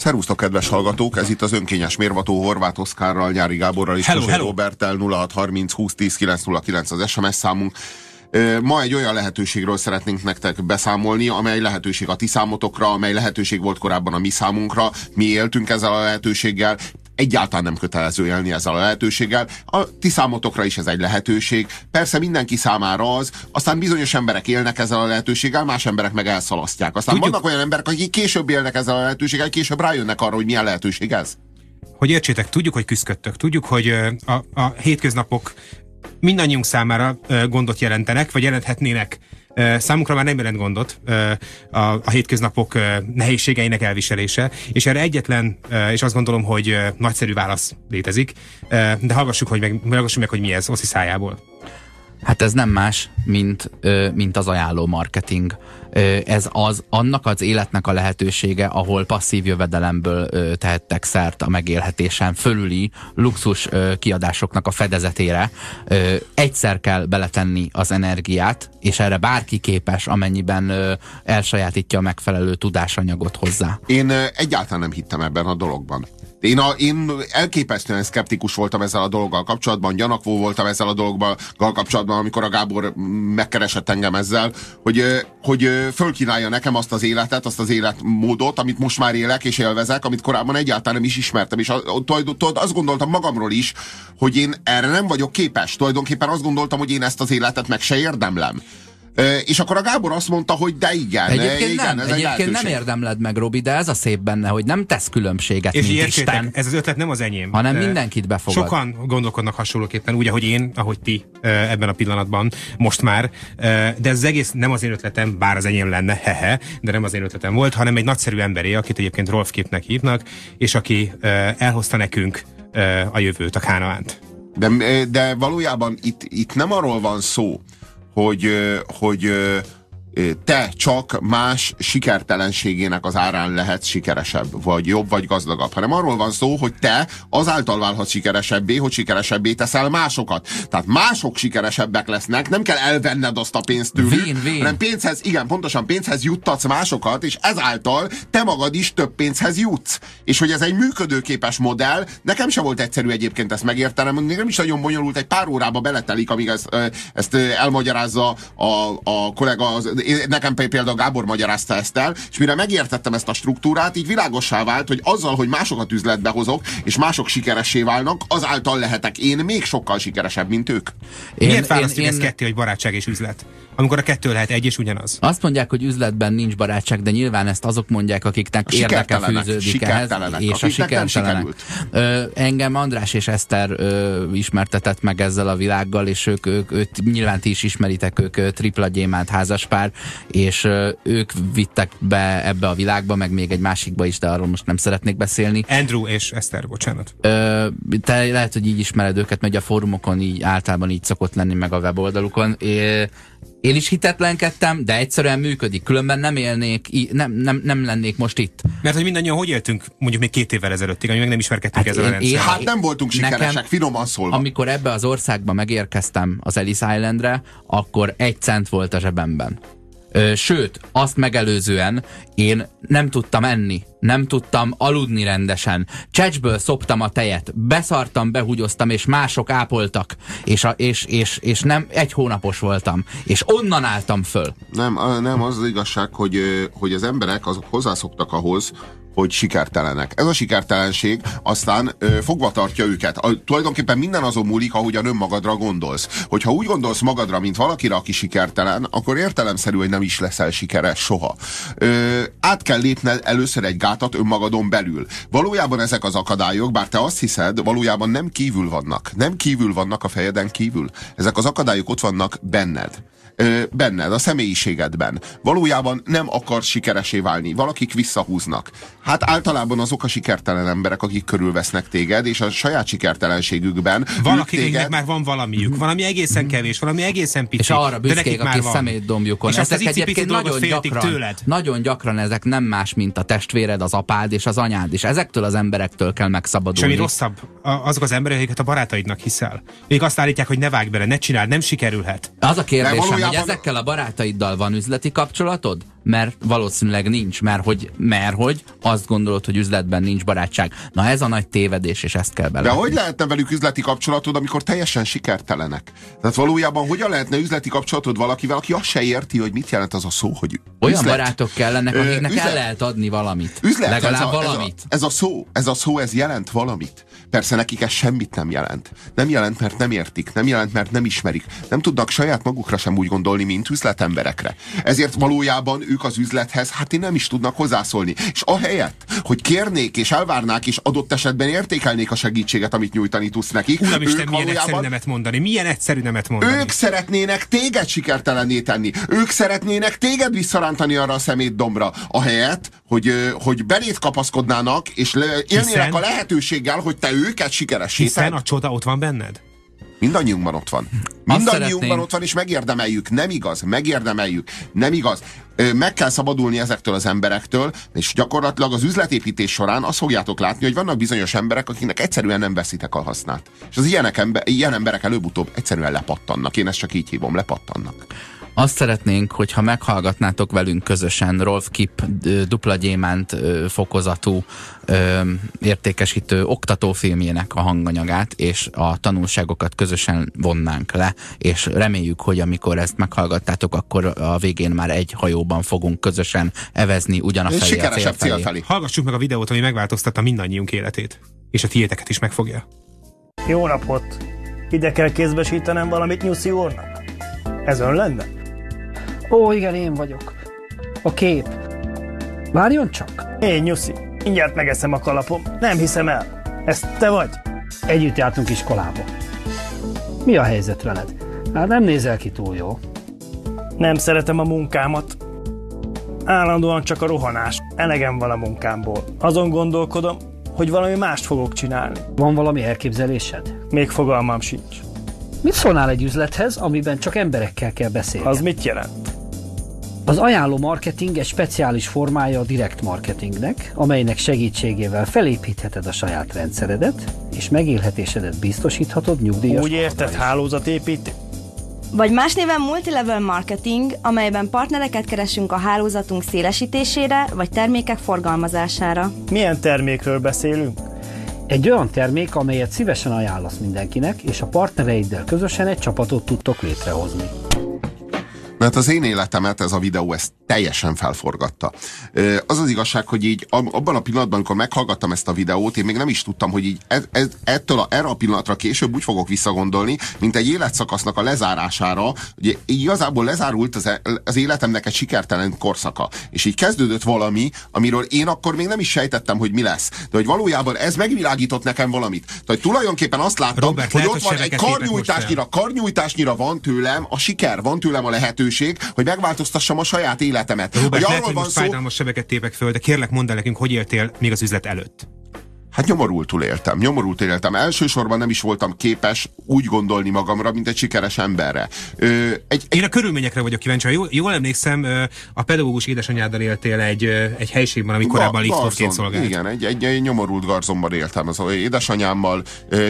Szervusztok, kedves hallgatók! Ez itt az önkényes mérvató Horváth Oszkárral, Nyári Gáborral és Kossuth Roberttel. 0630 20 10 909 az SMS számunk. Ma egy olyan lehetőségről szeretnénk nektek beszámolni, amely lehetőség a ti számotokra, amely lehetőség volt korábban a mi számunkra. Mi éltünk ezzel a lehetőséggel. Egyáltalán nem kötelező élni ezzel a lehetőséggel. A ti számotokra is ez egy lehetőség. Persze mindenki számára az, aztán bizonyos emberek élnek ezzel a lehetőséggel, más emberek meg elszalasztják. Aztán vannak olyan emberek, akik később élnek ezzel a lehetőséggel, később rájönnek arra, hogy milyen lehetőség ez. Hogy értsétek, tudjuk, hogy küzdködtök, tudjuk, hogy a hétköznapok mindannyiunk számára gondot jelentenek, vagy jelenthetnének. Számunkra már nem jelent gondot a hétköznapok nehézségeinek elviselése, és erre egyetlen, és azt gondolom, hogy nagyszerű válasz létezik, de hallgassuk meg, hogy mi ez Oszi szájából. Hát ez nem más, mint az ajánló marketing. Ez annak az életnek a lehetősége, ahol passzív jövedelemből tehettek szert a megélhetésen fölüli luxus kiadásoknak a fedezetére. Egyszer kell beletenni az energiát, és erre bárki képes, amennyiben elsajátítja a megfelelő tudásanyagot hozzá. Én egyáltalán nem hittem ebben a dologban. Én elképesztően szkeptikus voltam ezzel a dologgal kapcsolatban, gyanakvó voltam ezzel a dologgal kapcsolatban, amikor a Gábor megkeresett engem ezzel, hogy fölkínálja nekem azt az életet, azt az életmódot, amit most már élek és élvezek, amit korábban egyáltalán nem is ismertem, és azt gondoltam magamról is, hogy én erre nem vagyok képes. Tulajdonképpen azt gondoltam, hogy én ezt az életet meg se érdemlem. És akkor a Gábor azt mondta, hogy de igen. Egyébként nem érdemled meg, Robi, de ez a szép benne, hogy nem tesz különbséget, és mint Isten. Ez az ötlet nem az enyém. Hanem mindenkit befogad. Sokan gondolkodnak hasonlóképpen, úgy, ahogy én, ahogy ti ebben a pillanatban, most már. De ez az egész nem az én ötletem, bár az enyém lenne, de nem az én ötletem volt, hanem egy nagyszerű emberé, akit egyébként Rolf Képnek hívnak, és aki elhozta nekünk a jövőt, a Kánaánt. De valójában itt nem arról van szó, hogy te csak más sikertelenségének az árán lehetsz sikeresebb, vagy jobb, vagy gazdagabb, hanem arról van szó, hogy te azáltal válhatsz sikeresebbé, hogy sikeresebbé teszel másokat. Tehát mások sikeresebbek lesznek, nem kell elvenned azt a pénzt tőlük, hanem pénzhez juttatsz másokat, és ezáltal te magad is több pénzhez jutsz. És hogy ez egy működőképes modell, nekem sem volt egyszerű egyébként ezt megértenem, még nem is nagyon bonyolult, egy pár órába beletelik, amíg ezt elmagyarázza a kollega, nekem például Gábor magyarázta ezt el, és mire megértettem ezt a struktúrát, így világossá vált, hogy azzal, hogy másokat üzletbe hozok, és mások sikeressé válnak, azáltal lehetek én még sokkal sikeresebb, mint ők. Miért választjuk ezt ketté, hogy barátság és üzlet? Amikor a kettő lehet egy és ugyanaz. Azt mondják, hogy üzletben nincs barátság, de nyilván ezt azok mondják, akiknek érdeke fűződik ehhez, és a sikertelenek. Engem András és Eszter ismertetett meg ezzel a világgal, és őt nyilván ti is ismeritek, ők tripla gyémánt házaspár, és ők vittek be ebbe a világba, meg még egy másikba is, de arról most nem szeretnék beszélni. Andrew és Eszter, bocsánat. Te lehet, hogy így ismered őket, mert a fórumokon így általában így szokott lenni, meg a weboldalukon. Én is hitetlenkedtem, de egyszerűen működik. Különben nem élnék, nem lennék most itt. Mert hogy mindannyian hogy éltünk mondjuk még 2 évvel ezelőttig, amíg meg nem ismerkedtünk ezzel a rendszerrel. Hát nem voltunk sikeresek, nekem, finoman szólva. Amikor ebbe az országba megérkeztem, az Ellis Islandre, akkor 1 cent volt a zsebemben. Sőt, azt megelőzően én nem tudtam enni, nem tudtam aludni rendesen. Csecsből szoptam a tejet, beszartam, behúgyoztam, és mások ápoltak, és nem 1 hónapos voltam, és onnan álltam föl. Nem, az igazság, hogy az emberek azok hozzászoktak ahhoz, hogy sikertelenek. Ez a sikertelenség aztán fogva tartja őket. Tulajdonképpen minden azon múlik, ahogyan önmagadra gondolsz. Hogyha úgy gondolsz magadra, mint valakire, aki sikertelen, akkor értelemszerű, hogy nem is leszel sikeres soha. Át kell lépned először egy gátat önmagadon belül. Valójában ezek az akadályok, bár te azt hiszed, valójában nem kívül vannak. Nem kívül vannak a fejeden kívül. Ezek az akadályok ott vannak benned. Benned, a személyiségedben. Valójában nem akarsz sikeresé válni. Valakik visszahúznak. Hát általában azok a sikertelen emberek, akik körülvesznek téged, és a saját sikertelenségükben Valakiknek már van valamiük. Valami egészen kevés, valami egészen pici. És arra büszkék a kis szemétdombjukon. És ezek egyébként nagyon gyakran ezek nem más, mint a testvéred, az apád és az anyád. És ezektől az emberektől kell megszabadulni. Semmi rosszabb, azok az emberek, akiket a barátaidnak hiszel. Ők azt állítják, hogy ne vágj bele, ne csináld, nem sikerülhet. Az a kérdésem, hogy ezekkel a barátaiddal van üzleti kapcsolatod? mert valószínűleg nincs, mert hogy azt gondolod, hogy üzletben nincs barátság. Na ez a nagy tévedés, és ezt kell bele. De hogy lehetne velük üzleti kapcsolatod, amikor teljesen sikertelenek? Tehát valójában hogyan lehetne üzleti kapcsolatod valakivel, aki azt se érti, hogy mit jelent az a szó, hogy olyan üzlet. Barátok kellenek, akiknek el lehet adni valamit. Üzlet, legalább valamit. Ez a szó, ez jelent valamit. Persze nekik ez semmit nem jelent. Nem jelent, mert nem értik, nem jelent, mert nem ismerik. Nem tudnak saját magukra sem úgy gondolni, mint üzletemberekre. Ezért valójában ők az üzlethez, nem is tudnak hozzászólni. És ahelyett, hogy kérnék és elvárnák, és adott esetben értékelnék a segítséget, amit nyújtani tudsz nekik. Uramisten, milyen egyszerű nemet mondani. Milyen egyszerű nemet mondani. Ők szeretnének téged sikertelenné tenni. Ők szeretnének téged visszarántani arra a szemétdombra. Ahelyett, hogy beléd kapaszkodnának, és élnének a lehetőséggel, hogy te őket sikeressé tedd. Hiszen a csoda ott van benned? Mindannyiunkban ott van. Mindannyiunkban ott van, és megérdemeljük. Nem igaz, megérdemeljük. Nem igaz. Meg kell szabadulni ezektől az emberektől, és gyakorlatilag az üzletépítés során azt fogjátok látni, hogy vannak bizonyos emberek, akiknek egyszerűen nem veszitek a hasznát. És az ilyen emberek előbb-utóbb egyszerűen lepattannak. Én ezt csak így hívom, lepattannak. Azt szeretnénk, hogyha meghallgatnátok velünk közösen Rolf Kipp dupla gyémánt fokozatú értékesítő oktatófilmjének a hanganyagát, és a tanulságokat közösen vonnánk le, és reméljük, hogy amikor ezt meghallgattátok, akkor a végén már egy hajóban fogunk közösen evezni ugyanafelé a cél felé. Hallgassuk meg a videót, ami megváltoztatta mindannyiunk életét, és a tiéteket is megfogja. Jó napot! Ide kell kézbesítenem valamit Nyuszi úrnak? Ez ön lenne? Ó, igen, én vagyok. A kép. Várjon csak. Én, Nyuszi, mindjárt megeszem a kalapom. Nem hiszem el. Ez te vagy? Együtt jártunk iskolába. Mi a helyzet veled? Hát nem nézel ki túl jó. Nem szeretem a munkámat. Állandóan csak a rohanás. Elegem van a munkámból. Azon gondolkodom, hogy valami mást fogok csinálni. Van valami elképzelésed? Még fogalmam sincs. Mit szólnál egy üzlethez, amiben csak emberekkel kell beszélni? Az mit jelent? Az ajánló marketing egy speciális formája a direkt marketingnek, amelynek segítségével felépítheted a saját rendszeredet, és megélhetésedet biztosíthatod nyugdíjas. Úgy érted, hálózatépítés? Vagy más néven multilevel marketing, amelyben partnereket keresünk a hálózatunk szélesítésére, vagy termékek forgalmazására. Milyen termékről beszélünk? Egy olyan termék, amelyet szívesen ajánlasz mindenkinek, és a partnereiddel közösen egy csapatot tudtok létrehozni. Mert az én életemet ez a videó ezt teljesen felforgatta. Az az igazság, hogy így abban a pillanatban, amikor meghallgattam ezt a videót, én még nem is tudtam, hogy így erre a pillanatra később úgy fogok visszagondolni, mint egy életszakasznak a lezárására. Ugye igazából lezárult az életemnek egy sikertelen korszaka. És így kezdődött valami, amiről én akkor még nem is sejtettem, hogy mi lesz. De hogy valójában ez megvilágított nekem valamit. Tehát tulajdonképpen azt láttam, Robert, hogy lehet, ott van egy karnyújtásnyira van tőlem a siker, van tőlem a lehetőség, hogy megváltoztassam a saját életemet. Robert, lehet, hogy most fájdalmas sebeket tépek föl, de kérlek, mondd el nekünk, hogy éltél még az üzlet előtt. Hát nyomorultul éltem. Elsősorban nem is voltam képes úgy gondolni magamra, mint egy sikeres emberre. Én a körülményekre vagyok kíváncsi. Jól emlékszem, a pedagógus édesanyáddal éltél egy helységben, ami korábban liftként szolgált. Igen, egy nyomorult garzonban éltem. Az édesanyámmal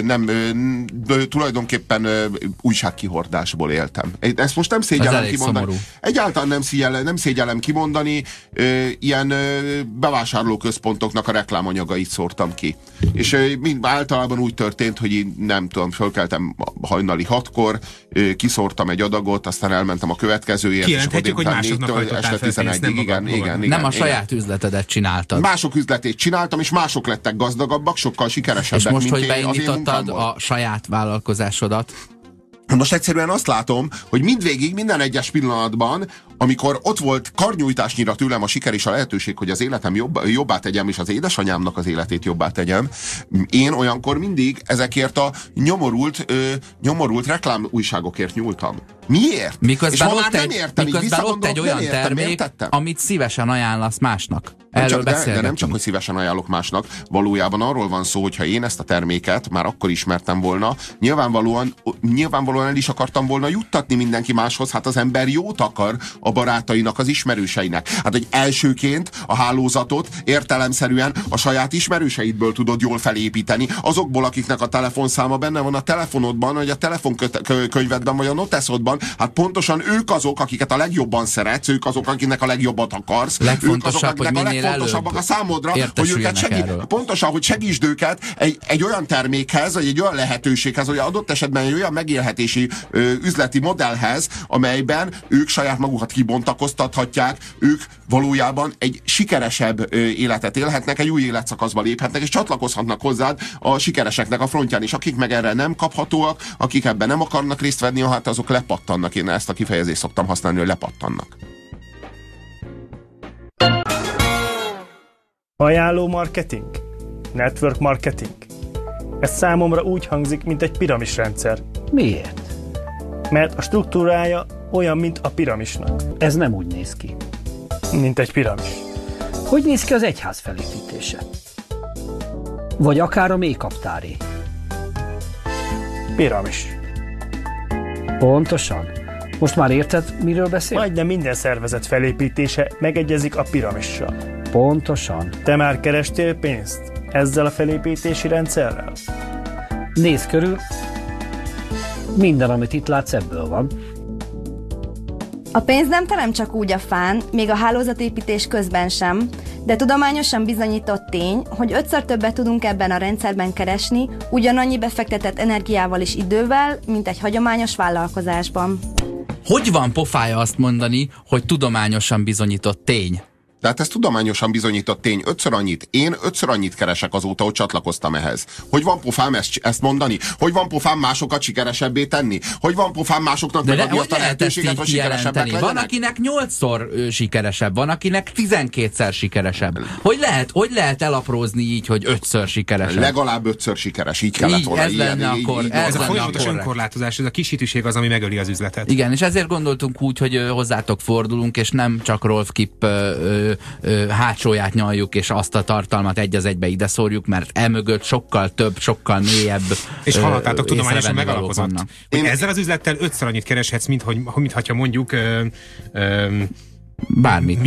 tulajdonképpen újságkihordásból éltem. Ezt most nem szégyellem kimondani. Szomorú. Egyáltalán nem szégyellem kimondani. Ilyen bevásárlóközpontoknak a reklámanyagait szórtam ki. És általában úgy történt, hogy én nem tudom, fölkeltem hajnali 6-kor, kiszórtam egy adagot, aztán elmentem a következőért. Kijelenthetjük, hogy másoknak hajtottál fel pénzt, igen. Nem a saját üzletedet csináltad. Mások üzletét csináltam, és mások lettek gazdagabbak, sokkal sikeresebbek, és most, mint hogy beindítottad a saját vállalkozásodat, most egyszerűen azt látom, hogy mindvégig, minden egyes pillanatban, amikor ott volt karnyújtásnyira tőlem a siker és a lehetőség, hogy az életem jobbá tegyem, és az édesanyámnak az életét jobbá tegyem, én olyankor mindig ezekért a nyomorult reklámújságokért nyúltam. Miért? Miközben ott egy olyan termék, amit szívesen ajánlasz másnak. De nem csak, hogy szívesen ajánlok másnak, valójában arról van szó, hogy ha én ezt a terméket már akkor ismertem volna, nyilvánvalóan el is akartam volna juttatni mindenki máshoz, hát az ember jót akar a barátainak, az ismerőseinek. Hát, hogy elsőként a hálózatot értelemszerűen a saját ismerőseidből tudod jól felépíteni, azokból, akiknek a telefonszáma benne van a telefonodban, vagy a telefonkönyvedben, vagy a noteszodban, hát pontosan ők azok, akiket a legjobban szeretsz, ők azok, akiknek a legjobbat akarsz, ők azok, akiknek a legfontosabbak a számodra, hogy őket pontosan, hogy segítsd őket egy olyan termékhez, vagy egy olyan lehetőséghez, vagy adott esetben egy olyan megélhetési üzleti modellhez, amelyben ők saját magukat kibontakoztathatják, ők valójában egy sikeresebb életet élhetnek, egy új életszakaszba léphetnek, és csatlakozhatnak hozzád a sikereseknek a frontján, és akik meg erre nem kaphatóak, akik ebben nem akarnak részt venni, hát azok lepattannak. Én ezt a kifejezést szoktam használni, hogy lepattannak. Ajánló marketing? Network marketing? Ez számomra úgy hangzik, mint egy piramisrendszer. Miért? Mert a struktúrája olyan, mint a piramisnak. Ez nem úgy néz ki. Mint egy piramis. Hogy néz ki az egyház felépítése? Vagy akár a mélykaptáré? Piramis. Pontosan. Most már érted, miről beszél? Majdnem minden szervezet felépítése megegyezik a piramissal. Pontosan. Te már kerestél pénzt ezzel a felépítési rendszerrel? Nézd körül, minden, amit itt látsz, ebből van. A pénz nem terem csak úgy a fán, még a hálózatépítés közben sem, de tudományosan bizonyított tény, hogy 5-ször többet tudunk ebben a rendszerben keresni, ugyanannyi befektetett energiával és idővel, mint egy hagyományos vállalkozásban. Hogy van pofája azt mondani, hogy tudományosan bizonyított tény? Tehát ez tudományosan bizonyított tény. 5-ször annyit. Én 5-ször annyit keresek azóta, hogy csatlakoztam ehhez. Hogy van pofám ezt mondani? Hogy van pofám másokat sikeresebbé tenni? Hogy van pofám másoknak megadni azt a lehetőséget, hogy sikeresebbek legyenek? Van, akinek 8-szor sikeresebb, van, akinek 12-szer sikeresebb. Hogy lehet elaprózni így, hogy 5-ször sikeresebb? Legalább 5-ször sikeres. Így kellett volna. Ez lenne akkor. Ez a folyamatos önkorlátozás, ez a kis hitűség az, ami megöli az üzletet. Igen, és ezért gondoltunk úgy, hogy hozzátok fordulunk, és nem csak Rolf Kipp hátsóját nyaljuk, és azt a tartalmat egy az egybe ide szórjuk, mert emögött sokkal több, sokkal mélyebb és hallottátok, tudományosan megalapozott. Ezzel az üzlettel 5-ször annyit kereshetsz, mintha mondjuk bármit.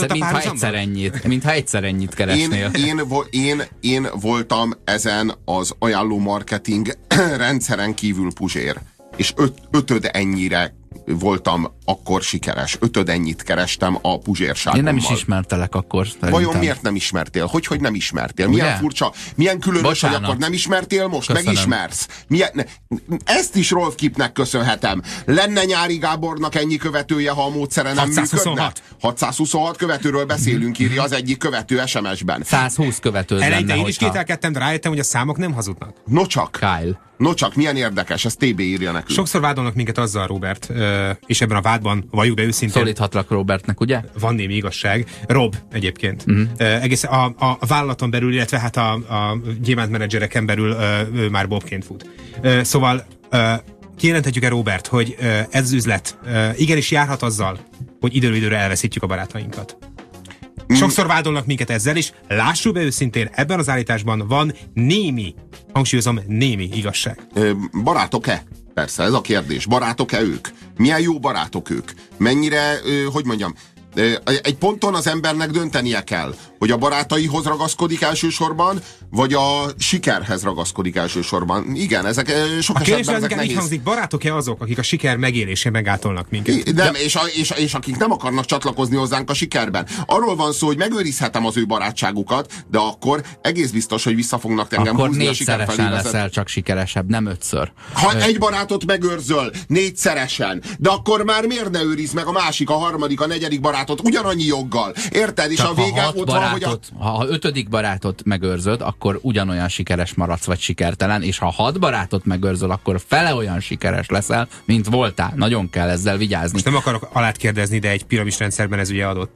Mintha egyszer ennyit keresnél. Én voltam ezen az ajánló marketing rendszeren kívül Puzsér, és ötöd ennyire voltam akkor sikeres. 5 ennyit kerestem a Puzsérságommal. Én nem is ismertelek akkor. Vajon miért nem ismertél? Hogy nem ismertél? Milyen furcsa, milyen különös, hogy akkor nem ismertél, most megismersz. Ezt is Rolf Kippnek köszönhetem. Lenne Nyári Gábornak ennyi követője, ha a módszere nem 626. működne? 626 követőről beszélünk, írja az egyik követő SMS-ben. 120 követő lenne, eleinte én is kételkedtem, de rájöttem, hogy a számok nem hazudnak. No csak, milyen érdekes, ez TB írja nekünk. Sokszor vádolnak minket azzal, Robert, és ebben a vádban valljuk be őszintén. Szólíthatlak Robertnek, ugye? Van némi igazság. Rob egyébként. Egész a vállalaton belül, illetve hát a gyémántmenedzsereken belül ő már Bobként fut. Szóval kijelenthetjük-e, Robert, hogy ez az üzlet igenis járhat azzal, hogy időről időre elveszítjük a barátainkat? Sokszor vádolnak minket ezzel is. Lássuk be őszintén, ebben az állításban van némi, hangsúlyozom, némi igazság. Barátok-e? Persze, ez a kérdés. Barátok-e ők? Milyen jó barátok ők? Mennyire, hogy mondjam, egy ponton az embernek döntenie kell, hogy a barátaihoz ragaszkodik elsősorban, vagy a sikerhez ragaszkodik elsősorban. Igen, ezek sok esetben ezek nehéz. Így hangzik, barátok-e azok, akik a siker megélésében gátolnak minket? Nem, és akik nem akarnak csatlakozni hozzánk a sikerben. Arról van szó, hogy megőrizhetem az ő barátságukat, de akkor egész biztos, hogy vissza fognak engem húzni a siker felé. Akkor 4-szeresen leszel csak sikeresebb, nem 5-ször. Ha egy barátot megőrzöl 4-szeresen, de akkor már miért ne őriz meg a másik, a harmadik, a negyedik barátot ugyanannyi joggal? Érted? És csak a vége ott van, hogy ha 5. barátot megőrzöd, akkor ugyanolyan sikeres maradsz, vagy sikertelen, és ha 6 barátot megőrzöl, akkor fele olyan sikeres leszel, mint voltál. Nagyon kell ezzel vigyázni. Most nem akarok alát kérdezni, de egy piramis rendszerben ez ugye adott.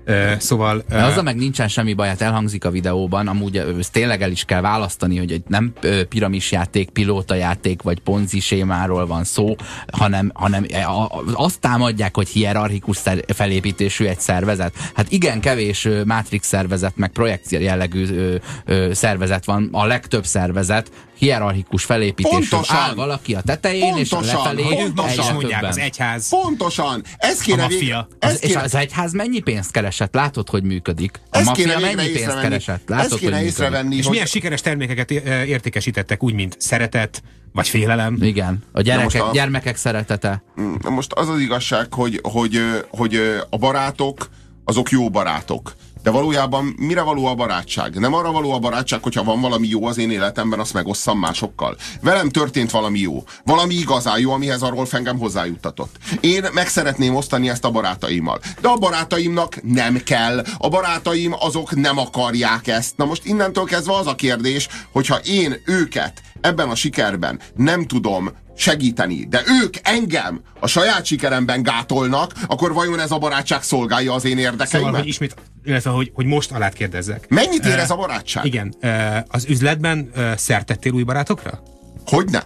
Szóval... De azzal meg nincsen semmi baj, hát elhangzik a videóban, amúgy ezt tényleg el is kell választani, hogy nem piramisjáték, pilótajáték vagy ponzi sémáról van szó, hanem azt támadják, hogy hierarchikus felépítésű egy szervezet. Hát igen, kevés Matrix szervezet, meg projekció jellegű szervezet van, a legtöbb szervezet hierarchikus felépítésű. Áll valaki a tetején, és lefelé egyre mondják, az egyház. Pontosan. Ez kéne a maffia. És az egyház mennyi pénzt keresett? Látod, hogy működik. A maffia mennyi pénzt keresett? Látod, hogy működik. És milyen sikeres termékeket értékesítettek, úgy, mint szeretet, vagy félelem. Igen. A gyermekek szeretete. Most az az igazság, hogy a barátok, azok jó barátok. De valójában mire való a barátság? Nem arra való a barátság, hogyha van valami jó az én életemben, azt megosszam másokkal. Velem történt valami jó. Valami igazán jó, amihez a Rolf engem hozzájuttatott. Én meg szeretném osztani ezt a barátaimmal. De a barátaimnak nem kell. A barátaim azok nem akarják ezt. Na most innentől kezdve az a kérdés, hogyha én őket ebben a sikerben nem tudom segíteni, de ők engem a saját sikeremben gátolnak, akkor vajon ez a barátság szolgálja az én érdekeimet? Szóval, hogy ismét, illetve, hogy most alá kérdezzek. Mennyit ér ez a barátság? Igen. Az üzletben szert tettél új barátokra? Hogyne?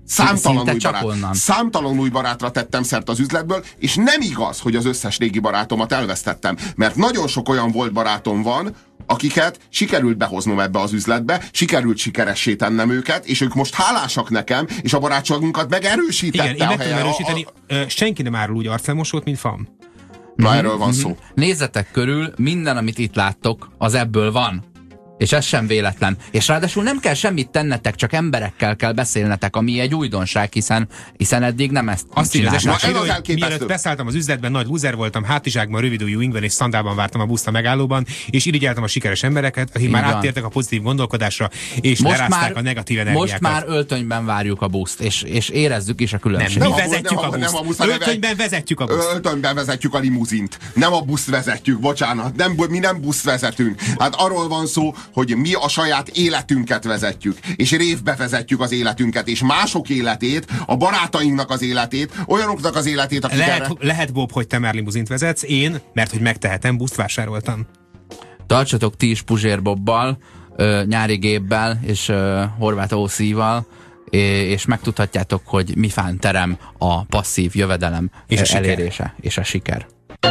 Számtalan új barátra tettem szert az üzletből, és nem igaz, hogy az összes régi barátomat elvesztettem, mert nagyon sok olyan volt barátom van, akiket sikerült behoznom ebbe az üzletbe, sikerült sikeressé tennem őket, és ők most hálásak nekem, és a barátságunkat megerősítette. Igen, én meg tudom erősíteni, senki nem árul úgy arclemosót, mint FAM. Na, erről van szó. Nézzetek körül, minden, amit itt láttok, az ebből van. És ez sem véletlen. És ráadásul nem kell semmit tennetek, csak emberekkel kell beszélnetek, ami egy újdonság, hiszen eddig nem ezt csinálnak. Mielőtt beszálltam az üzletben, nagy loser voltam, hátizsákban, rövidújú ingben és szandálban vártam a buszt a megállóban, és irigyeltem a sikeres embereket, akik már áttértek a pozitív gondolkodásra, és lerázták a negatív energiákat. Most már öltönyben várjuk a buszt, és érezzük is a különbséget. Nem, mi vezetjük a buszt. Öltönyben vezetjük a buszt. Öltönyben vezetjük a limuzint. Nem a buszt vezetjük, bocsánat. Mi nem buszt vezetünk. Hát arról van szó, hogy mi a saját életünket vezetjük, és révbe vezetjük az életünket, és mások életét, a barátainknak az életét, olyanoknak az életét, akik lehet, Bob, hogy te már limuzint vezetsz, én, mert hogy megtehetem, buszt vásároltam. Tartsatok ti is Puzsér Bobbal, Nyári Gébbel és Horváth Ószíval, és megtudhatjátok, hogy mi fán terem a passzív jövedelem és elérése és a siker.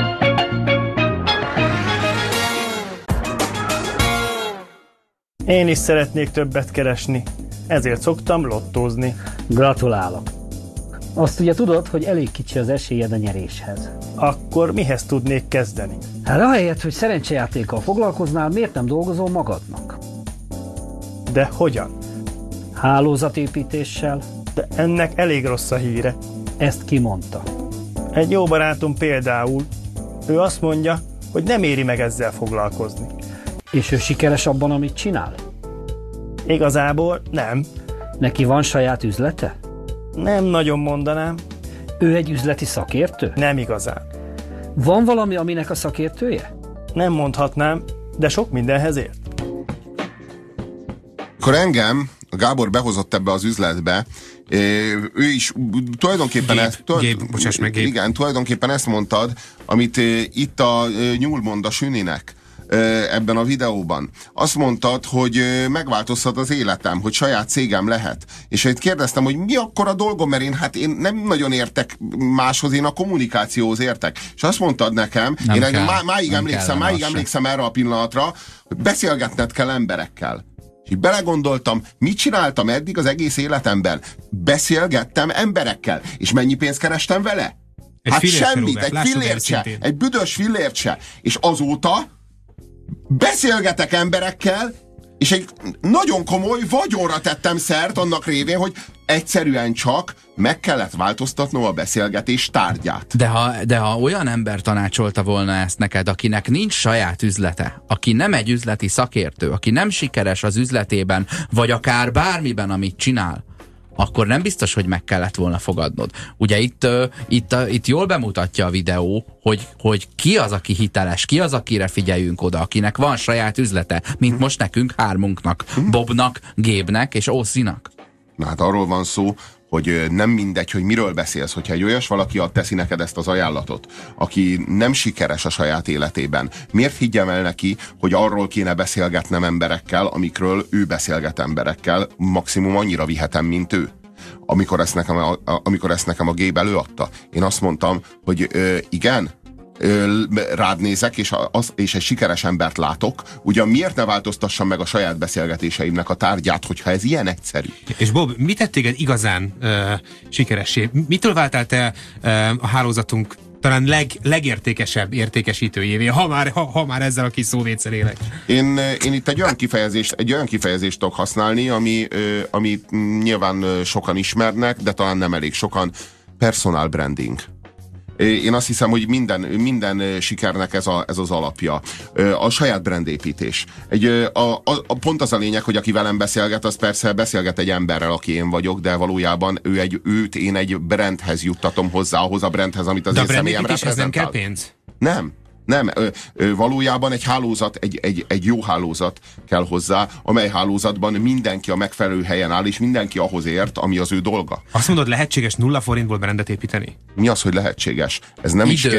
Én is szeretnék többet keresni, ezért szoktam lottózni. Gratulálok. Azt ugye tudod, hogy elég kicsi az esélyed a nyeréshez. Akkor mihez tudnék kezdeni? Hát ahelyett, hogy szerencsejátékkal foglalkoznál, miért nem dolgozol magadnak? De hogyan? Hálózatépítéssel. De ennek elég rossz a híre. Ezt ki mondta? Egy jó barátom például, ő azt mondja, hogy nem éri meg ezzel foglalkozni. És ő sikeres abban, amit csinál? Igazából nem. Neki van saját üzlete? Nem nagyon mondanám. Ő egy üzleti szakértő? Nem igazán. Van valami, aminek a szakértője? Nem mondhatnám, de sok mindenhez ért. Akkor engem a Gábor behozott ebbe az üzletbe, ő is tulajdonképpen igen, tulajdonképpen ezt mondtad, amit itt a Nyúl mond a Süninek ebben a videóban. Azt mondtad, hogy megváltozhat az életem, hogy saját cégem lehet. És itt kérdeztem, hogy mi akkor a dolgom, mert én nem nagyon értek máshoz, én a kommunikációhoz értek. És azt mondtad nekem, máig emlékszem erre a pillanatra, hogy beszélgetned kell emberekkel. És így belegondoltam, mit csináltam eddig az egész életemben? Beszélgettem emberekkel. És mennyi pénzt kerestem vele? Hát semmit, egy fillért se, egy büdös fillért se. És azóta beszélgetek emberekkel, és egy nagyon komoly vagyonra tettem szert annak révén, hogy egyszerűen csak meg kellett változtatnom a beszélgetés tárgyát. De ha olyan ember tanácsolta volna ezt neked, akinek nincs saját üzlete, aki nem egy üzleti szakértő, aki nem sikeres az üzletében, vagy akár bármiben, amit csinál, akkor nem biztos, hogy meg kellett volna fogadnod. Ugye itt jól bemutatja a videó, hogy ki az, aki hiteles, ki az, akire figyeljünk oda, akinek van saját üzlete, mint most nekünk hármunknak, Bobnak, Gébnek és Ószinak. Na hát arról van szó, hogy nem mindegy, hogy miről beszélsz, hogyha egy olyas valaki teszi neked ezt az ajánlatot, aki nem sikeres a saját életében, miért higgyem el neki, hogy arról kéne beszélgetnem emberekkel, amikről ő beszélget emberekkel, maximum annyira vihetem, mint ő. Amikor ezt nekem a gép előadta, én azt mondtam, hogy igen, rád nézek, és egy sikeres embert látok, ugyan miért ne változtassam meg a saját beszélgetéseimnek a tárgyát, hogyha ez ilyen egyszerű? És Bob, mit tett téged igazán sikeressé? Mitől váltál te a hálózatunk talán legértékesebb értékesítőjévé, ha már ezzel a kis szóvéccel élek? Én itt egy olyan kifejezést tudok használni, ami nyilván sokan ismernek, de talán nem elég sokan. Personal branding. Én azt hiszem, hogy minden sikernek ez az alapja. A saját brandépítés. Pont az a lényeg, hogy aki velem beszélget, az persze beszélget egy emberrel, aki én vagyok, de valójában én egy brandhez juttatom hozzá, ahhoz a brandhez, amit az én személyem reprezentál. De a brandépítéshez nem kell pénz? Nem, valójában egy hálózat, egy jó hálózat kell hozzá, amely hálózatban mindenki a megfelelő helyen áll, és mindenki ahhoz ért, ami az ő dolga. Azt mondod, lehetséges 0 forintból brandet építeni? Mi az, hogy lehetséges? Ez nem is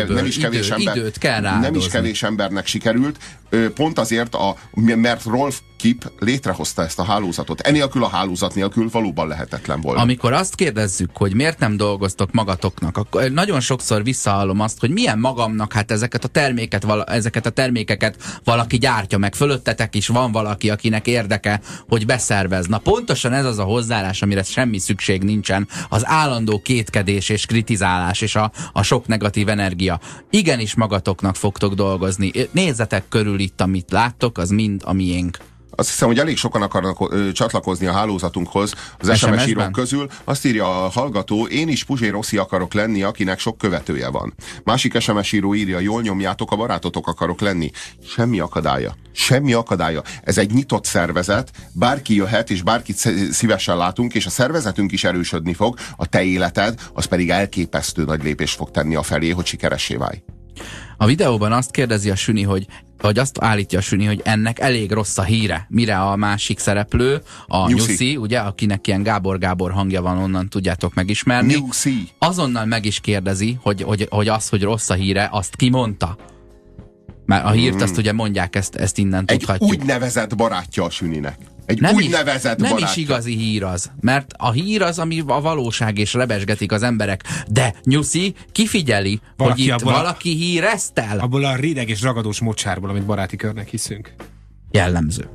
kevés embernek sikerült, pont azért, mert Rolf Kip létrehozta ezt a hálózatot. Enélkül a hálózat nélkül valóban lehetetlen volna. Amikor azt kérdezzük, hogy miért nem dolgoztok magatoknak, akkor nagyon sokszor visszahallom azt, hogy milyen magamnak, hát ezeket a termékeket valaki gyártja meg, fölöttetek is van valaki, akinek érdeke, hogy beszervez. Na pontosan ez az a hozzáállás, amire semmi szükség nincsen, az állandó kétkedés és kritizálás és a sok negatív energia. Igenis magatoknak fogtok dolgozni. Nézzetek körül itt, amit láttok, az mind a miénk. Azt hiszem, hogy elég sokan akarnak csatlakozni a hálózatunkhoz az SMS írók közül. Azt írja a hallgató, én is Puzsér Rossi akarok lenni, akinek sok követője van. Másik SMS író írja, jól nyomjátok, a barátotok akarok lenni. Semmi akadálya. Semmi akadálya. Ez egy nyitott szervezet, bárki jöhet, és bárkit szívesen látunk, és a szervezetünk is erősödni fog, a te életed, az pedig elképesztő nagy lépést fog tenni afelé, hogy sikeressé válj. A videóban azt kérdezi a Süni, hogy azt állítja a Süni, hogy ennek elég rossz a híre. Mire a másik szereplő, a Nyuszi, ugye, akinek ilyen Gábor hangja van, onnan tudjátok megismerni. Nyuszi. Azonnal meg is kérdezi, hogy rossz a híre, azt ki mondta. Mert a hírt azt ugye mondják, ezt innen tudhatjuk. Egy úgynevezett barátja a Süninek. Nem is igazi hír az, mert a hír az, ami a valóság, és rebesgetik az emberek. De Nyuszi kifigyeli, hogy itt valaki híreztel. Abból a rideg és ragadós mocsárból, amit baráti körnek hiszünk. Jellemző.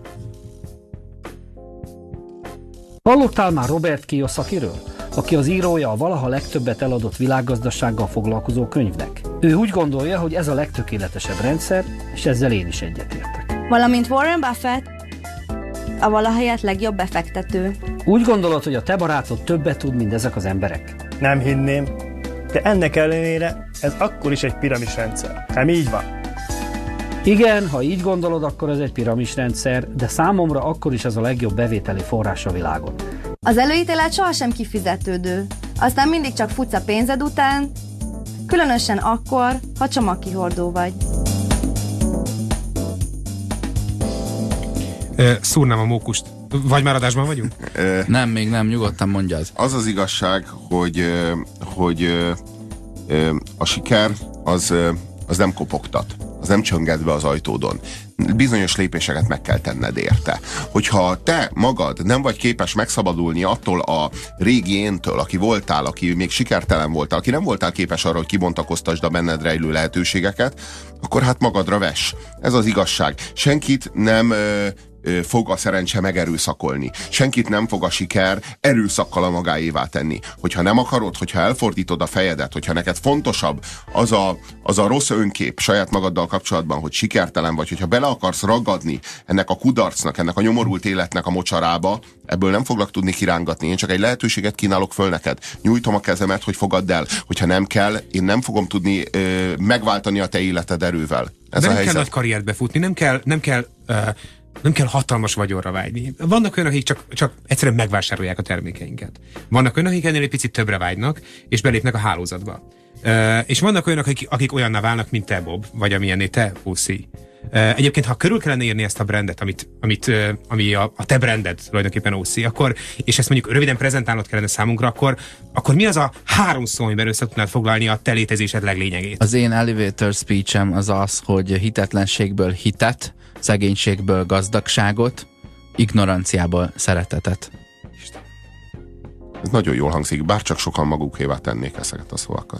Hallottál már Robert Kiyosakiről, aki az írója a valaha legtöbbet eladott világgazdasággal foglalkozó könyvnek? Ő úgy gondolja, hogy ez a legtökéletesebb rendszer, és ezzel én is egyetértek. Valamint Warren Buffett, a valahelyett legjobb befektető. Úgy gondolod, hogy a te barátod többet tud, mint ezek az emberek? Nem hinném, de ennek ellenére ez akkor is egy piramisrendszer. Nem így van? Igen, ha így gondolod, akkor ez egy piramisrendszer, de számomra akkor is ez a legjobb bevételi forrás a világon. Az előítélet sohasem kifizetődő. Aztán mindig csak futsz a pénzed után, különösen akkor, ha csomagkihordó vagy. Szúrnám a mókust. Vagy már adásban vagyunk? Nem, még nem, nyugodtan mondja az. Az az igazság, hogy a siker az nem kopogtat. Az nem csönget be az ajtódon. Bizonyos lépéseket meg kell tenned érte. Hogyha te magad nem vagy képes megszabadulni attól a régi éntől, aki voltál, aki még sikertelen voltál, aki nem voltál képes arra, hogy kibontakoztasd a benned rejlő lehetőségeket, akkor hát magadra vess. Ez az igazság. Senkit nem fog a szerencse megerőszakolni. Senkit nem fog a siker erőszakkal a magáévá tenni. Hogyha nem akarod, hogyha elfordítod a fejedet, hogyha neked fontosabb az a rossz önkép saját magaddal kapcsolatban, hogy sikertelen vagy, hogyha bele akarsz ragadni ennek a kudarcnak, ennek a nyomorult életnek a mocsarába, ebből nem foglak tudni kirángatni. Én csak egy lehetőséget kínálok föl neked. Nyújtom a kezemet, hogy fogadd el. Hogyha nem kell, én nem fogom tudni megváltani a te életed erővel. Ez de a nem helyzet. kell nagy karriert befutni, nem kell hatalmas vagyonra vágyni. Vannak olyanok, akik csak egyszerűen megvásárolják a termékeinket. Vannak olyanok, akik ennél egy picit többre vágynak, és belépnek a hálózatba. És vannak olyanok, akik olyanná válnak, mint te, Bob, vagy amilyenné te, Puszi. Egyébként, ha körül kellene írni ezt a brandet, ami a te branded tulajdonképpen OC, akkor, és ezt mondjuk röviden prezentálnod kellene számunkra, akkor mi az a 3 szó, amiben össze tudnád foglalni a te létezésed leglényegét? Az én elevator speechem az, hogy hitetlenségből hitet, szegénységből gazdagságot, ignoranciából szeretetet. Ez nagyon jól hangzik, bár csak sokan magukévá tennék ezeket a szavakat.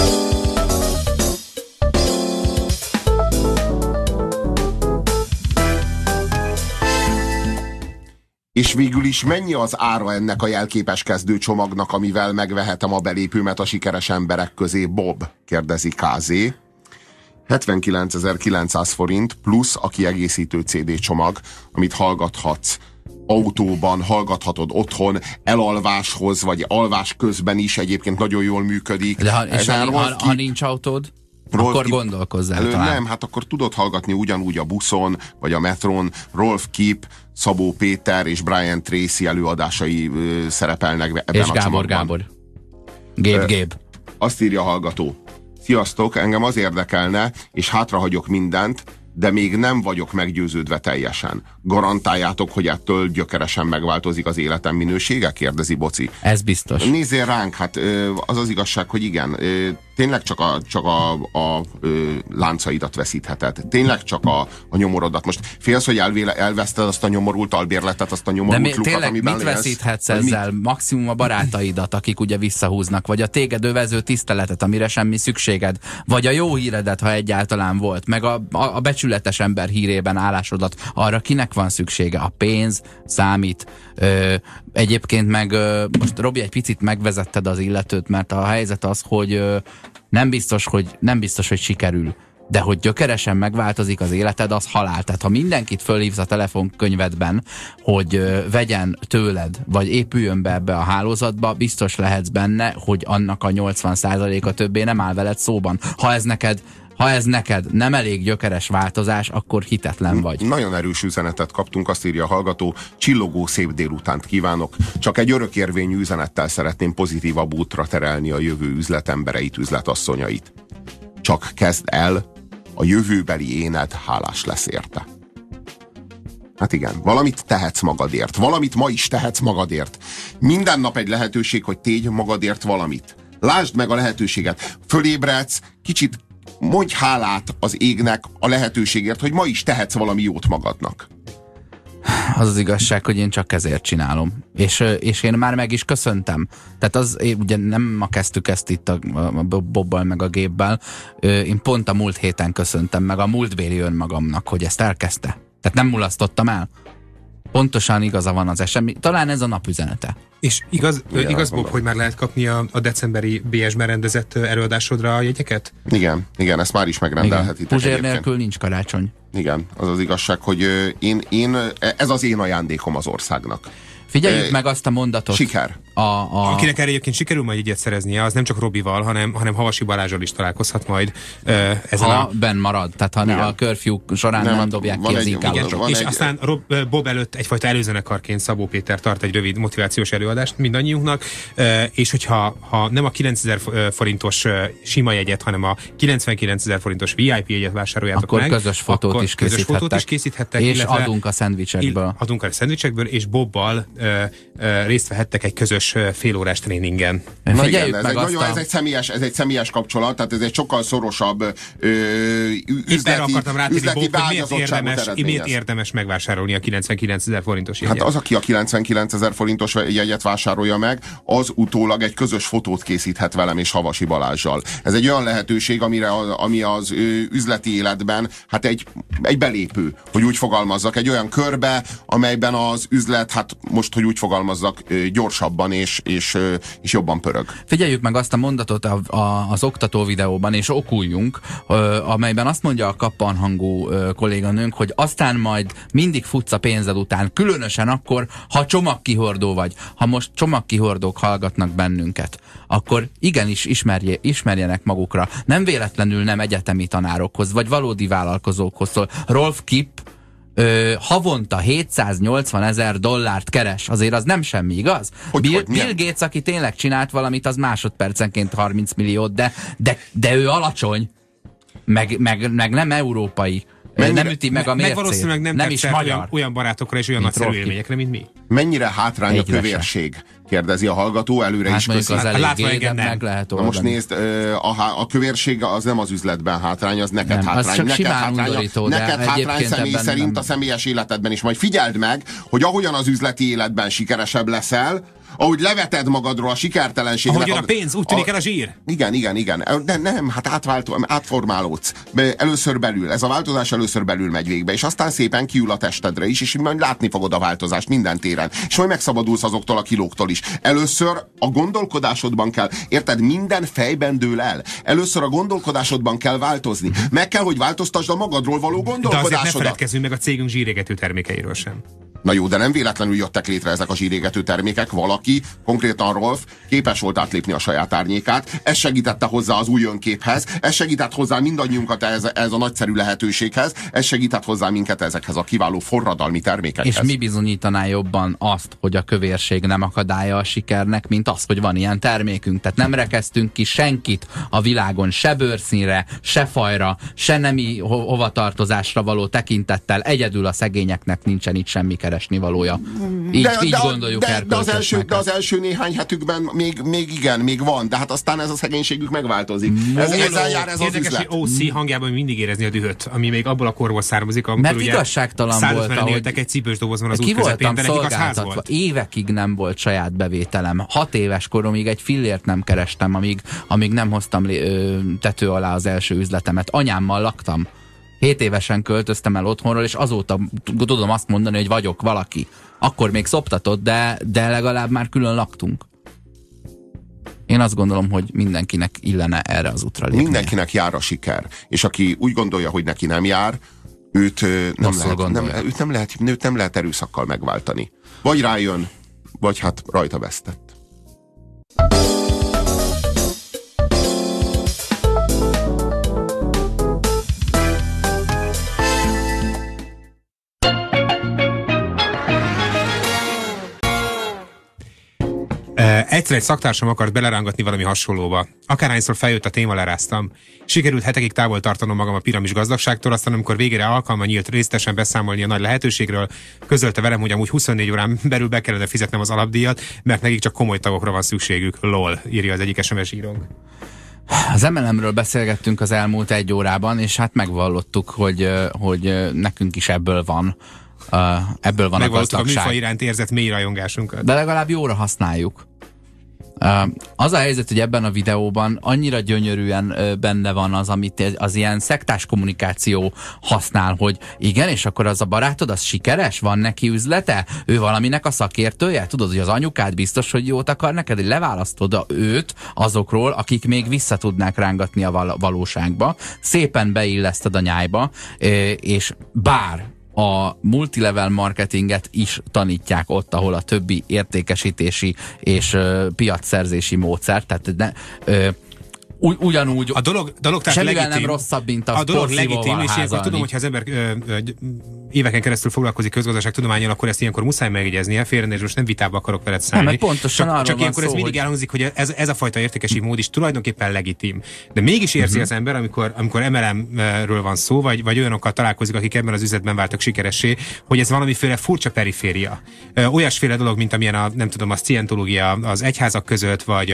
És végül is mennyi az ára ennek a jelképes kezdőcsomagnak, amivel megvehetem a belépőmet a sikeres emberek közé, Bob? Kérdezi KZ. 79.900 forint plusz a kiegészítő CD csomag, amit hallgathatsz autóban, hallgathatod otthon, elalváshoz, vagy alvás közben is egyébként nagyon jól működik. De ha nincs autód, akkor gondolkozzál talán. Nem, hát akkor tudod hallgatni ugyanúgy a buszon, vagy a metrón. Rolf Kipp, Szabó Péter és Brian Tracy előadásai szerepelnek ebben és a csomagban. Gábor. Géb. Azt írja a hallgató. Sziasztok, engem az érdekelne, és hátrahagyok mindent, de még nem vagyok meggyőződve teljesen. Garantáljátok, hogy ettől gyökeresen megváltozik az életem minősége? Kérdezi Boci. Ez biztos. Nézzél ránk, hát az az igazság, hogy igen, tényleg csak a láncaidat veszítheted. Tényleg csak a nyomorodat. Most félsz, hogy elveszted azt a nyomorult albérletet, azt a nyomorult lukat, tényleg amiben mit élsz? veszíthetsz ezzel? Maximum a barátaidat, akik ugye visszahúznak, vagy a téged övező tiszteletet, amire semmi szükséged, vagy a jó híredet, ha egyáltalán volt, meg a becsületes ember hírében állásodat. Arra kinek van szüksége? A pénz számít. Egyébként meg most Robi, egy picit megvezetted az illetőt, mert a helyzet az, hogy nem biztos, hogy sikerül, de hogy gyökeresen megváltozik az életed, az halál. Tehát ha mindenkit fölhívsz a telefonkönyvedben, hogy vegyen tőled, vagy épüljön be ebbe a hálózatba, biztos lehetsz benne, hogy annak a 80%-a többé nem áll veled szóban. Ha ez neked nem elég gyökeres változás, akkor hitetlen vagy. Nagyon erős üzenetet kaptunk, azt írja a hallgató. Csillogó szép délutánt kívánok. Csak egy örökérvényű üzenettel szeretném pozitívabb útra terelni a jövő üzletembereit, üzletasszonyait. Csak kezd el, a jövőbeli éned hálás lesz érte. Hát igen, valamit tehetsz magadért. Valamit ma is tehetsz magadért. Minden nap egy lehetőség, hogy tégy magadért valamit. Lásd meg a lehetőséget. Fölébredsz, kicsit mondj hálát az égnek a lehetőségért, hogy ma is tehetsz valami jót magadnak. Az az igazság, hogy én csak ezért csinálom. És én már meg is köszöntem. Tehát ugye nem ma kezdtük ezt itt a Bobbal meg a Gébbel. Én pont a múlt héten köszöntem meg a múltbéli önmagamnak, hogy ezt elkezdte. Tehát nem mulasztottam el. Pontosan igaza van az esemény. Talán ez a nap üzenete. És igaz Bob, hogy már lehet kapni a decemberi BS-ben rendezett előadásodra a jegyeket? Igen, ezt már is megrendelhetitek. Puzsér nélkül nincs karácsony. Igen, az az igazság, hogy ez az én ajándékom az országnak. Figyeljük meg azt a mondatot. Siker. Akinek erre egyébként sikerül majd egyet szereznie, az nem csak Robival, hanem Havasi Balázsral is találkozhat majd ezen benn marad, tehát ha a curfew során nem dobják ki az inkálósok. És aztán Bob előtt egyfajta előzenekarként Szabó Péter tart egy rövid motivációs előadást mindannyiunknak, és hogyha nem a 9000 forintos sima jegyet, hanem a 99 forintos VIP jegyet vásároljátok akkor meg, közös fotót is készíthettek. És adunk a szendvicsekből. És Bobbal részt vehettek egy közös félórás tréningen. Igen, ez egy személyes kapcsolat, tehát ez egy sokkal szorosabb üzleti beágyazottságot eredményez. Miért érdemes megvásárolni a 99 000 forintos jegyet? Hát az, aki a 99 000 forintos jegyet vásárolja meg, az utólag egy közös fotót készíthet velem és Havasi Balázssal. Ez egy olyan lehetőség, ami az üzleti életben hát egy belépő, hogy úgy fogalmazzak, egy olyan körbe, amelyben az üzlet, hát most, hogy úgy fogalmazzak, gyorsabban és jobban pörög. Figyeljük meg azt a mondatot az oktató videóban, és okuljunk, amelyben azt mondja a kappanhangú kolléganőnk, hogy aztán majd mindig futsz a pénzed után, különösen akkor, ha csomagkihordó vagy. Ha most csomagkihordók hallgatnak bennünket, akkor igenis ismerjenek magukra. Nem véletlenül nem egyetemi tanárokhoz, vagy valódi vállalkozókhoz szól. Rolf Kipp havonta $780 000 keres. Azért az nem semmi, igaz? Bill Gates, aki tényleg csinált valamit, az másodpercenként 30 milliót, de ő alacsony, meg nem európai nem üti meg a mércét. Meg valószínűleg nem is is magyar. olyan barátokra és olyan nagyszerű élményekre, mint mi. Mennyire hátrány a Egyre kövérség? Kérdezi a hallgató, előre is köszi. Az eléggé, de meg lehet Na most nézd, a kövérség az nem az üzletben hátrány, az neked nem, hátrány. az csak neked simán hátrány, undorító, neked hátrány személy szerint nem. a személyes életedben is. Majd figyeld meg, hogy ahogyan az üzleti életben sikeresebb leszel, ahogy leveted magadról a sikertelenséget. Ahogy a pénz, úgy tűnik el a zsír. Igen. Nem, hát átformálódsz. Először belül, ez a változás először belül megy végbe, és aztán szépen kiül a testedre is, és majd látni fogod a változást minden téren. És majd megszabadulsz azoktól a kilóktól is. Először a gondolkodásodban kell, érted, minden fejben dől el. Először a gondolkodásodban kell változni. Meg kell, hogy változtasd a magadról való gondolkodásodat. De azért ne feledkezzünk meg a cégünk zsírégető termékeiről sem. Na jó, de nem véletlenül jöttek létre ezek a zsírégető termékek. Valaki, konkrétan Rolf, képes volt átlépni a saját árnyékát, ez segítette hozzá az új önképhez, ez segített hozzá mindannyiunkat ez a nagyszerű lehetőséghez, ez segített hozzá minket ezekhez a kiváló forradalmi termékekhez. És mi bizonyítaná jobban azt, hogy a kövérség nem akadálya a sikernek, mint az, hogy van ilyen termékünk. Tehát nem rekeztünk ki senkit a világon, se bőrszínre, se fajra, se nemi hovatartozásra való tekintettel. Egyedül a szegényeknek nincsen itt semmi keresni valója. Így gondoljuk de az első néhány hetükben még van, de hát aztán ez a szegénységük megváltozik. Ezzel jár ez az üzlet. OC hangjában mindig érezni a dühöt, ami még abból a korból származik, amikor mert igazságtalan volt, ahogy egy cipős dobozban az út közepén, de nekik az ház volt. Évekig nem volt saját bevételem. 6 éves koromig egy fillért nem kerestem, amíg nem hoztam tető alá az első üzletemet. Anyámmal laktam. 7 évesen költöztem el otthonról, és azóta tudom azt mondani, hogy vagyok valaki. Akkor még szoptatott, de legalább már külön laktunk. Én azt gondolom, hogy mindenkinek illene erre az útra lépnie. Mindenkinek jár a siker. És aki úgy gondolja, hogy neki nem jár, őt nem lehet erőszakkal megváltani. Vagy rájön, vagy hát rajta vesztett. Egyszer egy szaktársam akart belerángatni valami hasonlóba. Akárhányszor feljött a téma, leráztam. Sikerült hetekig távol tartanom magam a piramis gazdagságtól, aztán amikor végére alkalma nyílt részletesen beszámolni a nagy lehetőségről, közölte velem, hogy amúgy 24 órán belül be kellene fizetnem az alapdíjat, mert nekik csak komoly tagokra van szükségük. LOL, írja az egyik SMS írónk. Az MLM-ről beszélgettünk az elmúlt 1 órában, és hát megvallottuk, hogy nekünk is ebből van. Ebből van a gazdagság. A műfaj iránt érzett mély rajongásunkat. De legalább jóra használjuk. Az a helyzet, hogy ebben a videóban annyira gyönyörűen benne van az, amit az ilyen szektás kommunikáció használ, hogy igen, és akkor az a barátod, az sikeres? Van neki üzlete? Ő valaminek a szakértője? Tudod, hogy az anyukád biztos, hogy jót akar neked, hogy leválasztod őt azokról, akik még vissza tudnák rángatni a valóságba, szépen beilleszted a nyájba, és bár a multilevel marketinget is tanítják ott, ahol a többi értékesítési és piacszerzési módszer, tehát ugyanúgy a dolog semmivel legitim, nem rosszabb, mint a dolog legitim, és ilyenkor tudom, hogyha az ember éveken keresztül foglalkozik közgazdaságtudománnyal, akkor ezt ilyenkor muszáj megjegyeznie, félre, és most nem vitába akarok veled szállni. Csak ilyenkor ez mindig elhangzik, hogy ez a fajta értékesítő mód is tulajdonképpen legitim. De mégis érzi az ember, amikor MLM-ről van szó, vagy olyanokkal találkozik, akik ebben az üzletben váltak sikeressé, hogy ez valamiféle furcsa periféria. Olyasféle dolog, mint amilyen a scientológia az egyházak között, vagy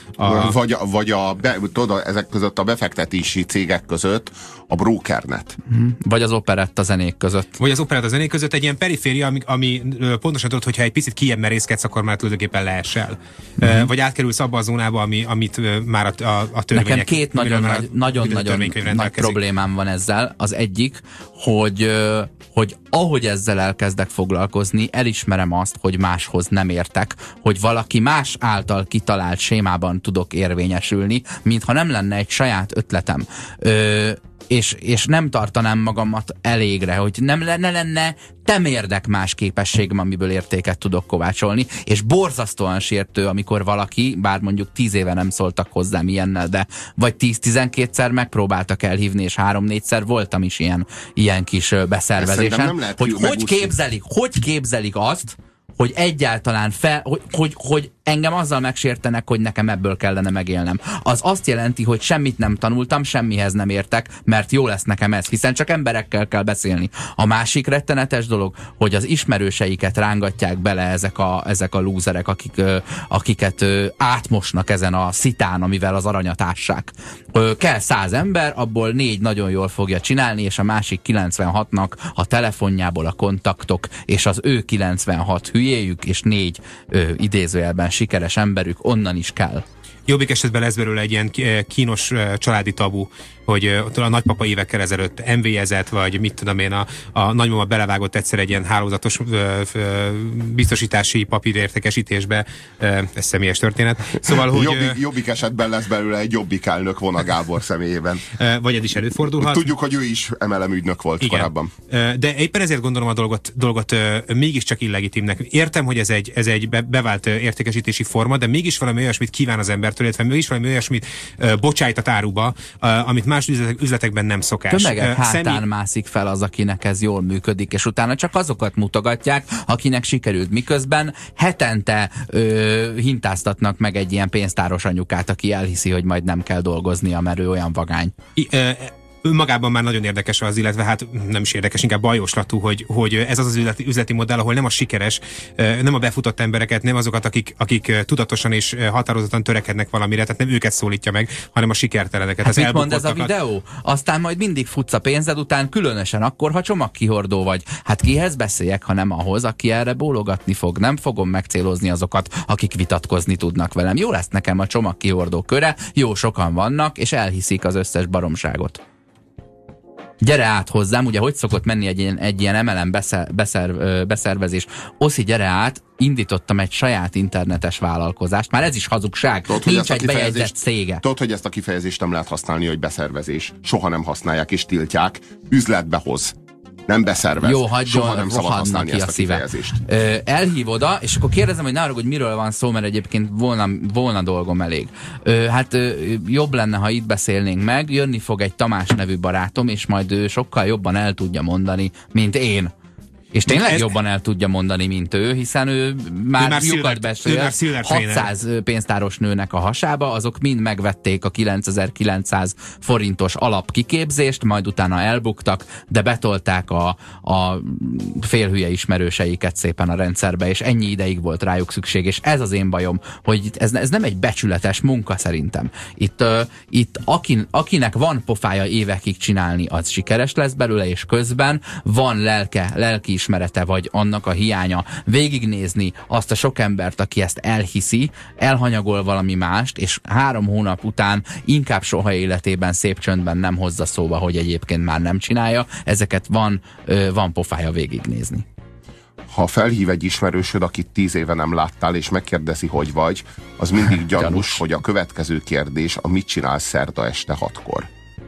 tudod, ezek között a befektetési cégek között a brokernet. Vagy az operetta zenék között. Vagy az operetta zenék között egy ilyen periféria, ami pontosan tudod, hogyha egy picit kijebb merészkedsz, akkor már tulajdonképpen leesel. Vagy átkerülsz abba a zónába, amit már a törvények... Nekem 2 nagyon nagy problémám van ezzel. Az egyik, hogy ahogy ezzel elkezdek foglalkozni, elismerem azt, hogy máshoz nem értek, hogy valaki más által kitalált sémában tudok érvényesülni, mintha nem lenne egy saját ötletem. És nem tartanám magamat elégre, hogy ne lenne temérdek más képességem, amiből értéket tudok kovácsolni, és borzasztóan sértő, amikor valaki, bár mondjuk 10 éve nem szóltak hozzám ilyennel, de vagy 10-12-szer megpróbáltak elhívni, és 3-4-szer voltam is ilyen kis beszervezésen, hogy képzelik azt, hogy egyáltalán hogy engem azzal megsértenek, hogy nekem ebből kellene megélnem. Az azt jelenti, hogy semmit nem tanultam, semmihez nem értek, mert jó lesz nekem ez, hiszen csak emberekkel kell beszélni. A másik rettenetes dolog, hogy az ismerőseiket rángatják bele ezek a lúzerek, akiket átmosnak ezen a szitán, amivel az aranyat ássák. Kell 100 ember, abból 4 nagyon jól fogja csinálni, és a másik 96-nak a telefonjából a kontaktok, és az ő 96 hülyéjük, és 4 idézőjelben sikeres emberük onnan is kell. Jobbik esetben lesz belőle egy ilyen kínos családi tabu, hogy a nagypapa évekkel ezelőtt MV-ezett, vagy mit tudom én, a nagymama belevágott egyszer egy ilyen hálózatos biztosítási papírértékesítésbe, ez személyes történet. Szóval, hogy... Jobbik esetben lesz belőle egy Jobbik elnök Vona Gábor személyében. Vagy ez is előfordulhat. Tudjuk, hogy ő is MLM ügynök volt. Igen. Korábban. De éppen ezért gondolom a dolgot mégiscsak illegitimnek. Értem, hogy ez egy bevált értékesítési forma, de mégis valami olyasmit kíván az embertől, illetve mégis valami olyasmit bocsájt áruba, amit más üzletekben nem szokás. Tömegek hátán mászik fel az, akinek ez jól működik, és utána csak azokat mutogatják, akinek sikerült, miközben hetente hintáztatnak meg egy ilyen pénztáros anyukát, aki elhiszi, hogy majd nem kell dolgoznia, mert ő olyan vagány. Magában már nagyon érdekes az, illetve hát nem is érdekes, inkább bajoslatú, hogy ez az üzleti modell, ahol nem a sikeres, nem a befutott embereket, nem azokat, akik tudatosan és határozottan törekednek valamire, tehát nem őket szólítja meg, hanem a sikerteleneket. Hát mit mond ez a videó? Aztán majd mindig futsz a pénzed után, különösen akkor, ha csomagkihordó vagy. Hát kihez beszéljek, ha nem ahhoz, aki erre bólogatni fog. Nem fogom megcélozni azokat, akik vitatkozni tudnak velem. Jó lesz nekem a csomagkihordó köre, jó sokan vannak, és elhiszik az összes baromságot. Gyere át hozzám, ugye hogy szokott menni egy ilyen MLM beszervezés. Oszi, gyere át, indítottam egy saját internetes vállalkozást. Már ez is hazugság. Nincs egy bejegyzett cége. Tudod, hogy ezt a kifejezést nem lehet használni, hogy beszervezés. Soha nem használják és tiltják. Üzletbe hoz. Nem beszervez. Jó, hagyjon, soha nem szabad használni ezt a kifejezést. Elhív oda, és akkor kérdezem, hogy náluk, hogy miről van szó, mert egyébként volna dolgom elég. Jobb lenne, ha itt beszélnénk meg, jönni fog egy Tamás nevű barátom, és majd ő sokkal jobban el tudja mondani, mint én. És tényleg jobban el tudja mondani, mint ő, hiszen ő már lyukat beszél 600 pénztáros nőnek a hasába, azok mind megvették a 9900 forintos alapkiképzést, majd utána elbuktak, de betolták a félhülye ismerőseiket szépen a rendszerbe, és ennyi ideig volt rájuk szükség, és ez az én bajom, hogy ez nem egy becsületes munka szerintem. Itt akinek van pofája évekig csinálni, az sikeres lesz belőle, és közben van lelki ismerete, vagy annak a hiánya végignézni azt a sok embert, aki ezt elhiszi, elhanyagol valami mást, és 3 hónap után inkább soha életében szép csöndben nem hozza szóba, hogy egyébként már nem csinálja. Ezeket van pofája végignézni. Ha felhív egy ismerősöd, akit 10 éve nem láttál, és megkérdezi, hogy vagy, az mindig gyanús, hogy a következő kérdés a mit csinálsz szerda este 6-kor.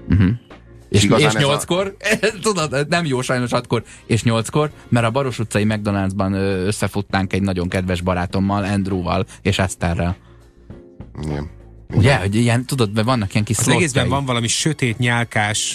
És 8-kor, tudod, nem jó sajnos 6-kor, és 8-kor, mert a Baros utcai McDonald'sban összefutnánk egy nagyon kedves barátommal, Andrewval és Eszterrel. Igen. Ugye, hogy ilyen, tudod, vannak ilyen kis az egészben van valami sötét, nyálkás,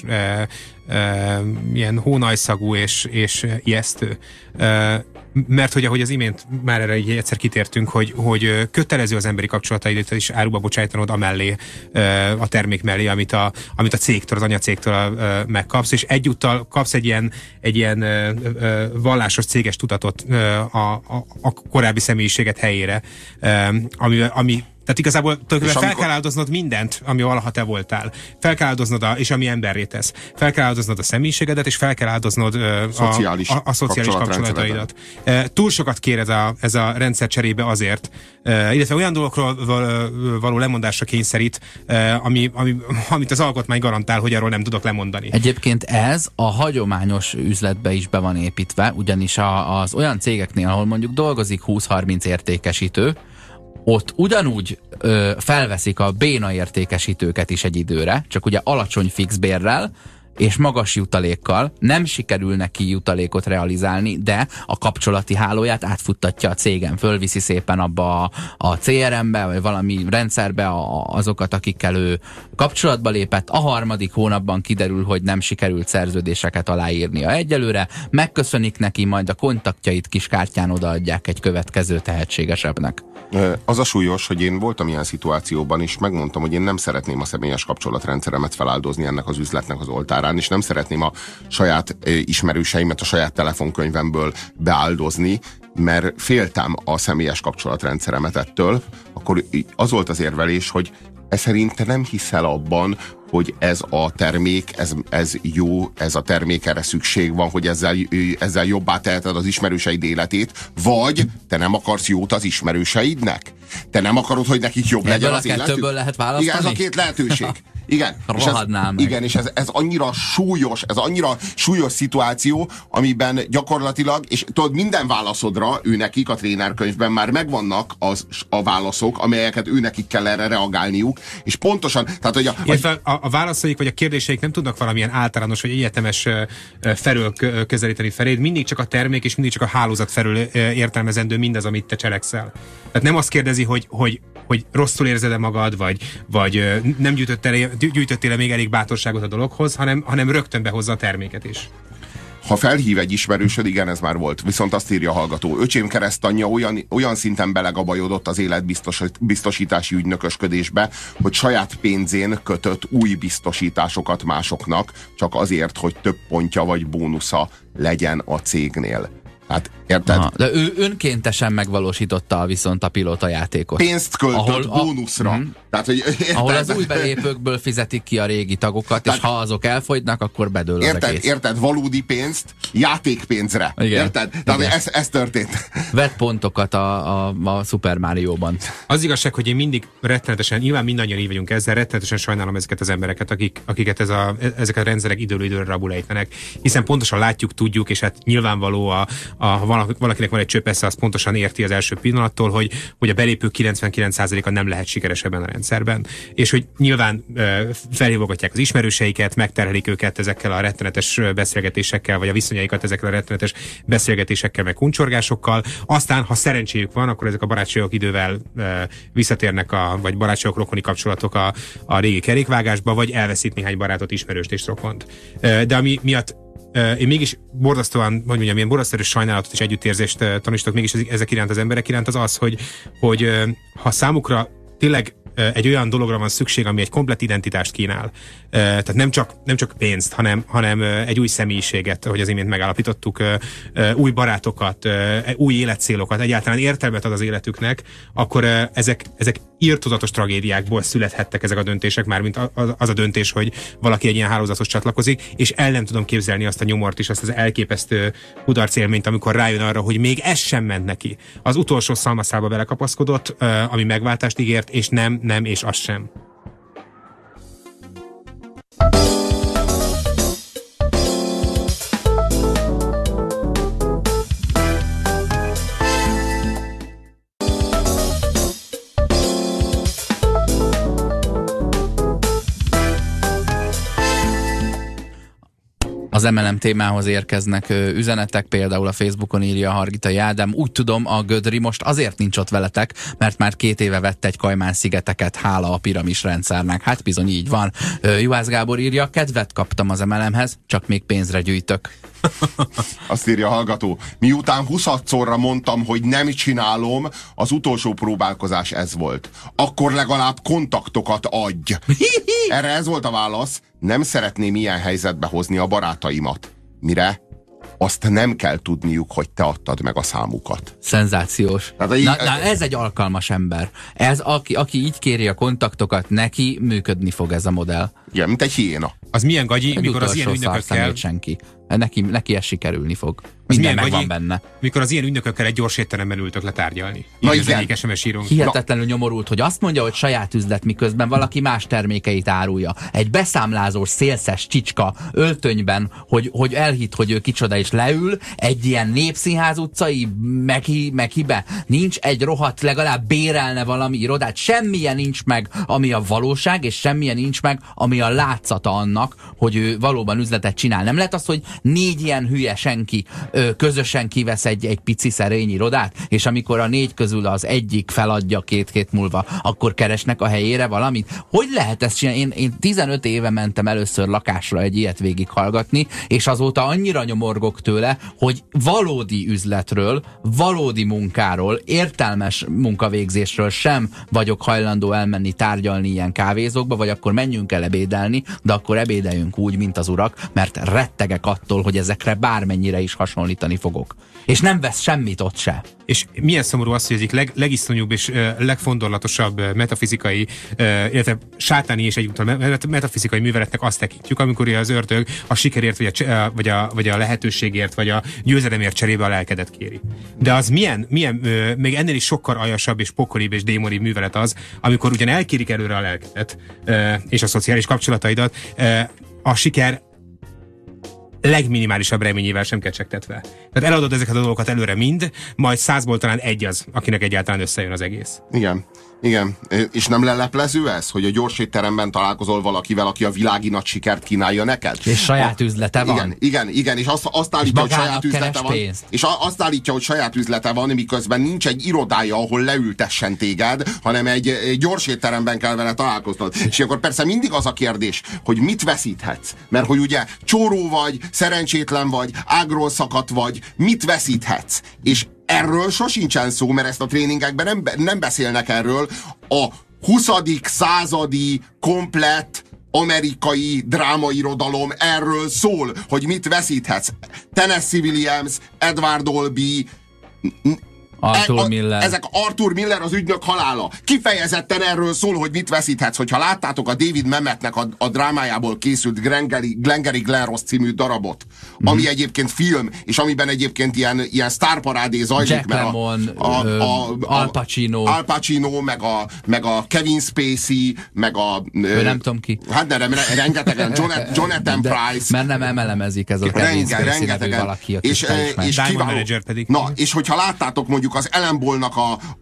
ilyen hónajszagú és ijesztő. Mert hogy ahogy az imént már erre egyszer kitértünk, hogy kötelező az emberi kapcsolataidat is áruba bocsájtanod amellé, a termék mellé, amit a cégtől, az anyacégtől megkapsz, és egyúttal kapsz egy ilyen vallásos céges tudatot a korábbi személyiséget helyére, ami tehát igazából fel kell áldoznod mindent, ami valaha te voltál. Fel kell áldoznod, és ami emberré tesz. Fel kell áldoznod a személyiségedet, és fel kell áldoznod a szociális kapcsolataidat. Túl sokat kér ez a rendszer cserébe azért, illetve olyan dolgokról való lemondásra kényszerít, amit az alkotmány garantál, hogy arról nem tudok lemondani. Egyébként ez a hagyományos üzletbe is be van építve, ugyanis az olyan cégeknél, ahol mondjuk dolgozik 20-30 értékesítő, ott ugyanúgy felveszik a béna értékesítőket is egy időre, csak ugye alacsony fix bérrel, és magas jutalékkal, nem sikerül neki jutalékot realizálni, de a kapcsolati hálóját átfuttatja a cégen, fölviszi szépen abba a CRM-be, vagy valami rendszerbe azokat, akikkel ő kapcsolatba lépett. A harmadik hónapban kiderül, hogy nem sikerült szerződéseket aláírnia egyelőre, megköszönik neki, majd a kontaktjait kis kártyán odaadják egy következő tehetségesebbnek. Az a súlyos, hogy én voltam ilyen szituációban, és megmondtam, hogy én nem szeretném a személyes kapcsolatrendszeremet feláldozni ennek az üzletnek az oltárán, és nem szeretném a saját ismerőseimet a saját telefonkönyvemből beáldozni, mert féltem a személyes kapcsolatrendszeremet ettől. Akkor az volt az érvelés, hogy szerint nem hiszel abban, hogy ez a termék, ez jó, ez a termék, erre szükség van, hogy ezzel jobbá teheted az ismerőseid életét, vagy te nem akarsz jót az ismerőseidnek? Te nem akarod, hogy nekik jobb legyen az életük? Ebből lehet választani? Igen, ez a két lehetőség. Igen, és ez annyira súlyos szituáció, amiben gyakorlatilag, és tudod, minden válaszodra őnekik a trénerkönyvben már megvannak a válaszok, amelyeket őnekik kell erre reagálniuk, és pontosan, tehát hogy a válaszaik vagy a kérdéseik nem tudnak valamilyen általános vagy egyetemes felől közelíteni feléd, mindig csak a termék és mindig csak a hálózat felől értelmezendő mindaz, amit te cselekszel. Tehát nem azt kérdezi, hogy rosszul érzed-e magad, vagy nem gyűjtöttél még elég bátorságot a dologhoz, hanem rögtön behozza a terméket is. Ha felhív egy ismerősöd, igen, ez már volt. Viszont azt írja a hallgató, öcsém keresztanyja olyan szinten belegabajodott az életbiztosítási ügynökösködésbe, hogy saját pénzén kötött új biztosításokat másoknak, csak azért, hogy több pontja vagy bónusza legyen a cégnél. Hát, érted? Aha, de ő önkéntesen megvalósította viszont a pilóta játékot. Pénzt költött bónuszra. Tehát, hogy, ahol az új belépőkből fizetik ki a régi tagokat, tehát, és ha azok elfogynak, akkor bedől az egész. Érted? Valódi pénzt játékpénzre. Igen, érted? Tehát ez történt. Vett pontokat a Super Mario-ban. Az igazság, hogy én mindig rettenetesen, nyilván mindannyian így vagyunk ezzel, rettenetesen sajnálom ezeket az embereket, akiket ezek a rendszerek időről időre rabulejtenek. Hiszen pontosan látjuk, tudjuk, és hát nyilvánvaló ha valakinek van egy csöpesze, az pontosan érti az első pillanattól, hogy a belépők 99%-a nem lehet sikeres ebben a rendszerben. És hogy nyilván felhívogatják az ismerőseiket, megterhelik őket ezekkel a rettenetes beszélgetésekkel, vagy a viszonyaikat ezekkel a rettenetes beszélgetésekkel, meg kuncsorgásokkal. Aztán, ha szerencséjük van, akkor ezek a barátságok idővel visszatérnek, vagy barátságok, rokoni kapcsolatok a régi kerékvágásba, vagy elveszít néhány barátot, ismerőst és rokont. De ami miatt én mégis borzasztóan, ilyen borzasztó sajnálatot és együttérzést tanúsítok mégis ezek iránt, az emberek iránt, az az, hogy ha számukra tényleg egy olyan dologra van szükség, ami egy komplett identitást kínál. Tehát nem csak pénzt, hanem egy új személyiséget, ahogy az imént megállapítottuk, új barátokat, új életcélokat, egyáltalán értelmet ad az életüknek, akkor ezek irtózatos tragédiákból születhettek ezek a döntések, mármint az a döntés, hogy valaki egy ilyen hálózathoz csatlakozik, és el nem tudom képzelni azt a nyomort és azt az elképesztő kudarc élményt, amikor rájön arra, hogy még ez sem ment neki. Az utolsó szalmaszába belekapaszkodott, ami megváltást ígért, és nem, és az sem. Az MLM témához érkeznek üzenetek, például a Facebookon írja Hargitai Ádám. Úgy tudom, a Gödri most azért nincs ott veletek, mert már 2 éve vett egy Kajmán-szigeteket, hála a piramis rendszernek. Hát bizony így van. Juhász Gábor írja, kedvet kaptam az MLM-hez, csak még pénzre gyűjtök. Azt írja a hallgató, miután 20-szorra mondtam, hogy nem csinálom, az utolsó próbálkozás ez volt. Akkor legalább kontaktokat adj. Erre ez volt a válasz, nem szeretném ilyen helyzetbe hozni a barátaimat. Mire? Azt nem kell tudniuk, hogy te adtad meg a számukat. Szenzációs. Na, ez egy alkalmas ember. Ez, aki így kéri a kontaktokat, neki működni fog ez a modell. Igen, mint egy hiéna. Az milyen gagyi, mikor az ilyen ügynökökkel... senki. Neki ez sikerülni fog. Minden megvan benne. Mikor az ilyen ügynökökkel egy gyors étteremben ültök letárgyalni. Hihetetlenül nyomorult, hogy azt mondja, hogy saját üzlet, miközben valaki más termékeit árulja. Egy beszámlázós, szélszes csicska öltönyben, hogy elhitt, hogy ő kicsoda, és leül egy ilyen Népszínház utcai mekibe. Nincs egy rohadt, legalább bérelne valami irodát. Semmilyen nincs meg, ami a valóság, és semmilyen nincs meg, ami a látszata annak, annak, hogy ő valóban üzletet csinál. Nem lehet az, hogy 4 ilyen hülye senki közösen kivesz egy pici szerény irodát, és amikor a 4 közül az egyik feladja 2 hét múlva, akkor keresnek a helyére valamit. Hogy lehet ezt csinálni? Én 15 éve mentem először lakásra egy ilyet végighallgatni, és azóta annyira nyomorgok tőle, hogy valódi üzletről, valódi munkáról, értelmes munkavégzésről sem vagyok hajlandó elmenni tárgyalni ilyen kávézókba, vagy akkor menjünk el ebédelni, de akkor ebédeljünk úgy, mint az urak, mert rettegek attól, hogy ezekre bármennyire is hasonlítani fogok. És nem vesz semmit ott se. És milyen szomorú az, hogy egyik legiszonyúbb és legfondorlatosabb metafizikai, illetve sátáni és egyúttal metafizikai műveletnek azt tekintjük, amikor az ördög a sikerért, vagy a lehetőségért, vagy a győzelemért cserébe a lelkedet kéri. De az milyen még ennél is sokkal aljasabb és pokolibb és démonibb művelet az, amikor ugyan elkérik előre a lelkedet és a szociális kapcsolataidat, a siker legminimálisabb reményével sem kecsegtetve. Tehát eladod ezeket a dolgokat előre mind, majd 100-ból talán egy az, akinek egyáltalán összejön az egész. Igen. És nem leleplező ez, hogy a gyors étteremben találkozol valakivel, aki a világi nagy sikert kínálja neked? És saját üzlete van. Igen, és azt állítja, hogy saját üzlete van. És azt állítja, hogy saját üzlete van, miközben nincs egy irodája, ahol leültessen téged, hanem egy gyors étteremben kell vele találkoznod. És akkor persze mindig az a kérdés, hogy mit veszíthetsz. Mert hogy ugye csóró vagy, szerencsétlen vagy, ágról szakadt vagy, mit veszíthetsz? És erről sosincsen szó, mert ezt a tréningekben nem beszélnek erről. A 20. századi komplett amerikai drámairodalom erről szól, hogy mit veszíthetsz. Tennessee Williams, Edward Albee, Arthur Miller. Ezek Arthur Miller, az ügynök halála. Kifejezetten erről szól, hogy mit veszíthetsz. Hogyha láttátok a David Mametnek a drámájából készült Glengarry Glen Ross című darabot, ami egyébként film, és amiben egyébként ilyen sztárparádé zajlik. Jack Lemmon, Al Pacino, meg a Kevin Spacey, meg a... nem tudom ki. Hát de rengetegen, Jonathan Pryce. Mert nem emelemezik ez a Kevin Spacey nevű valaki, és kiváló. Pedig. Na, és hogyha láttátok mondjuk az Ellen Ballnak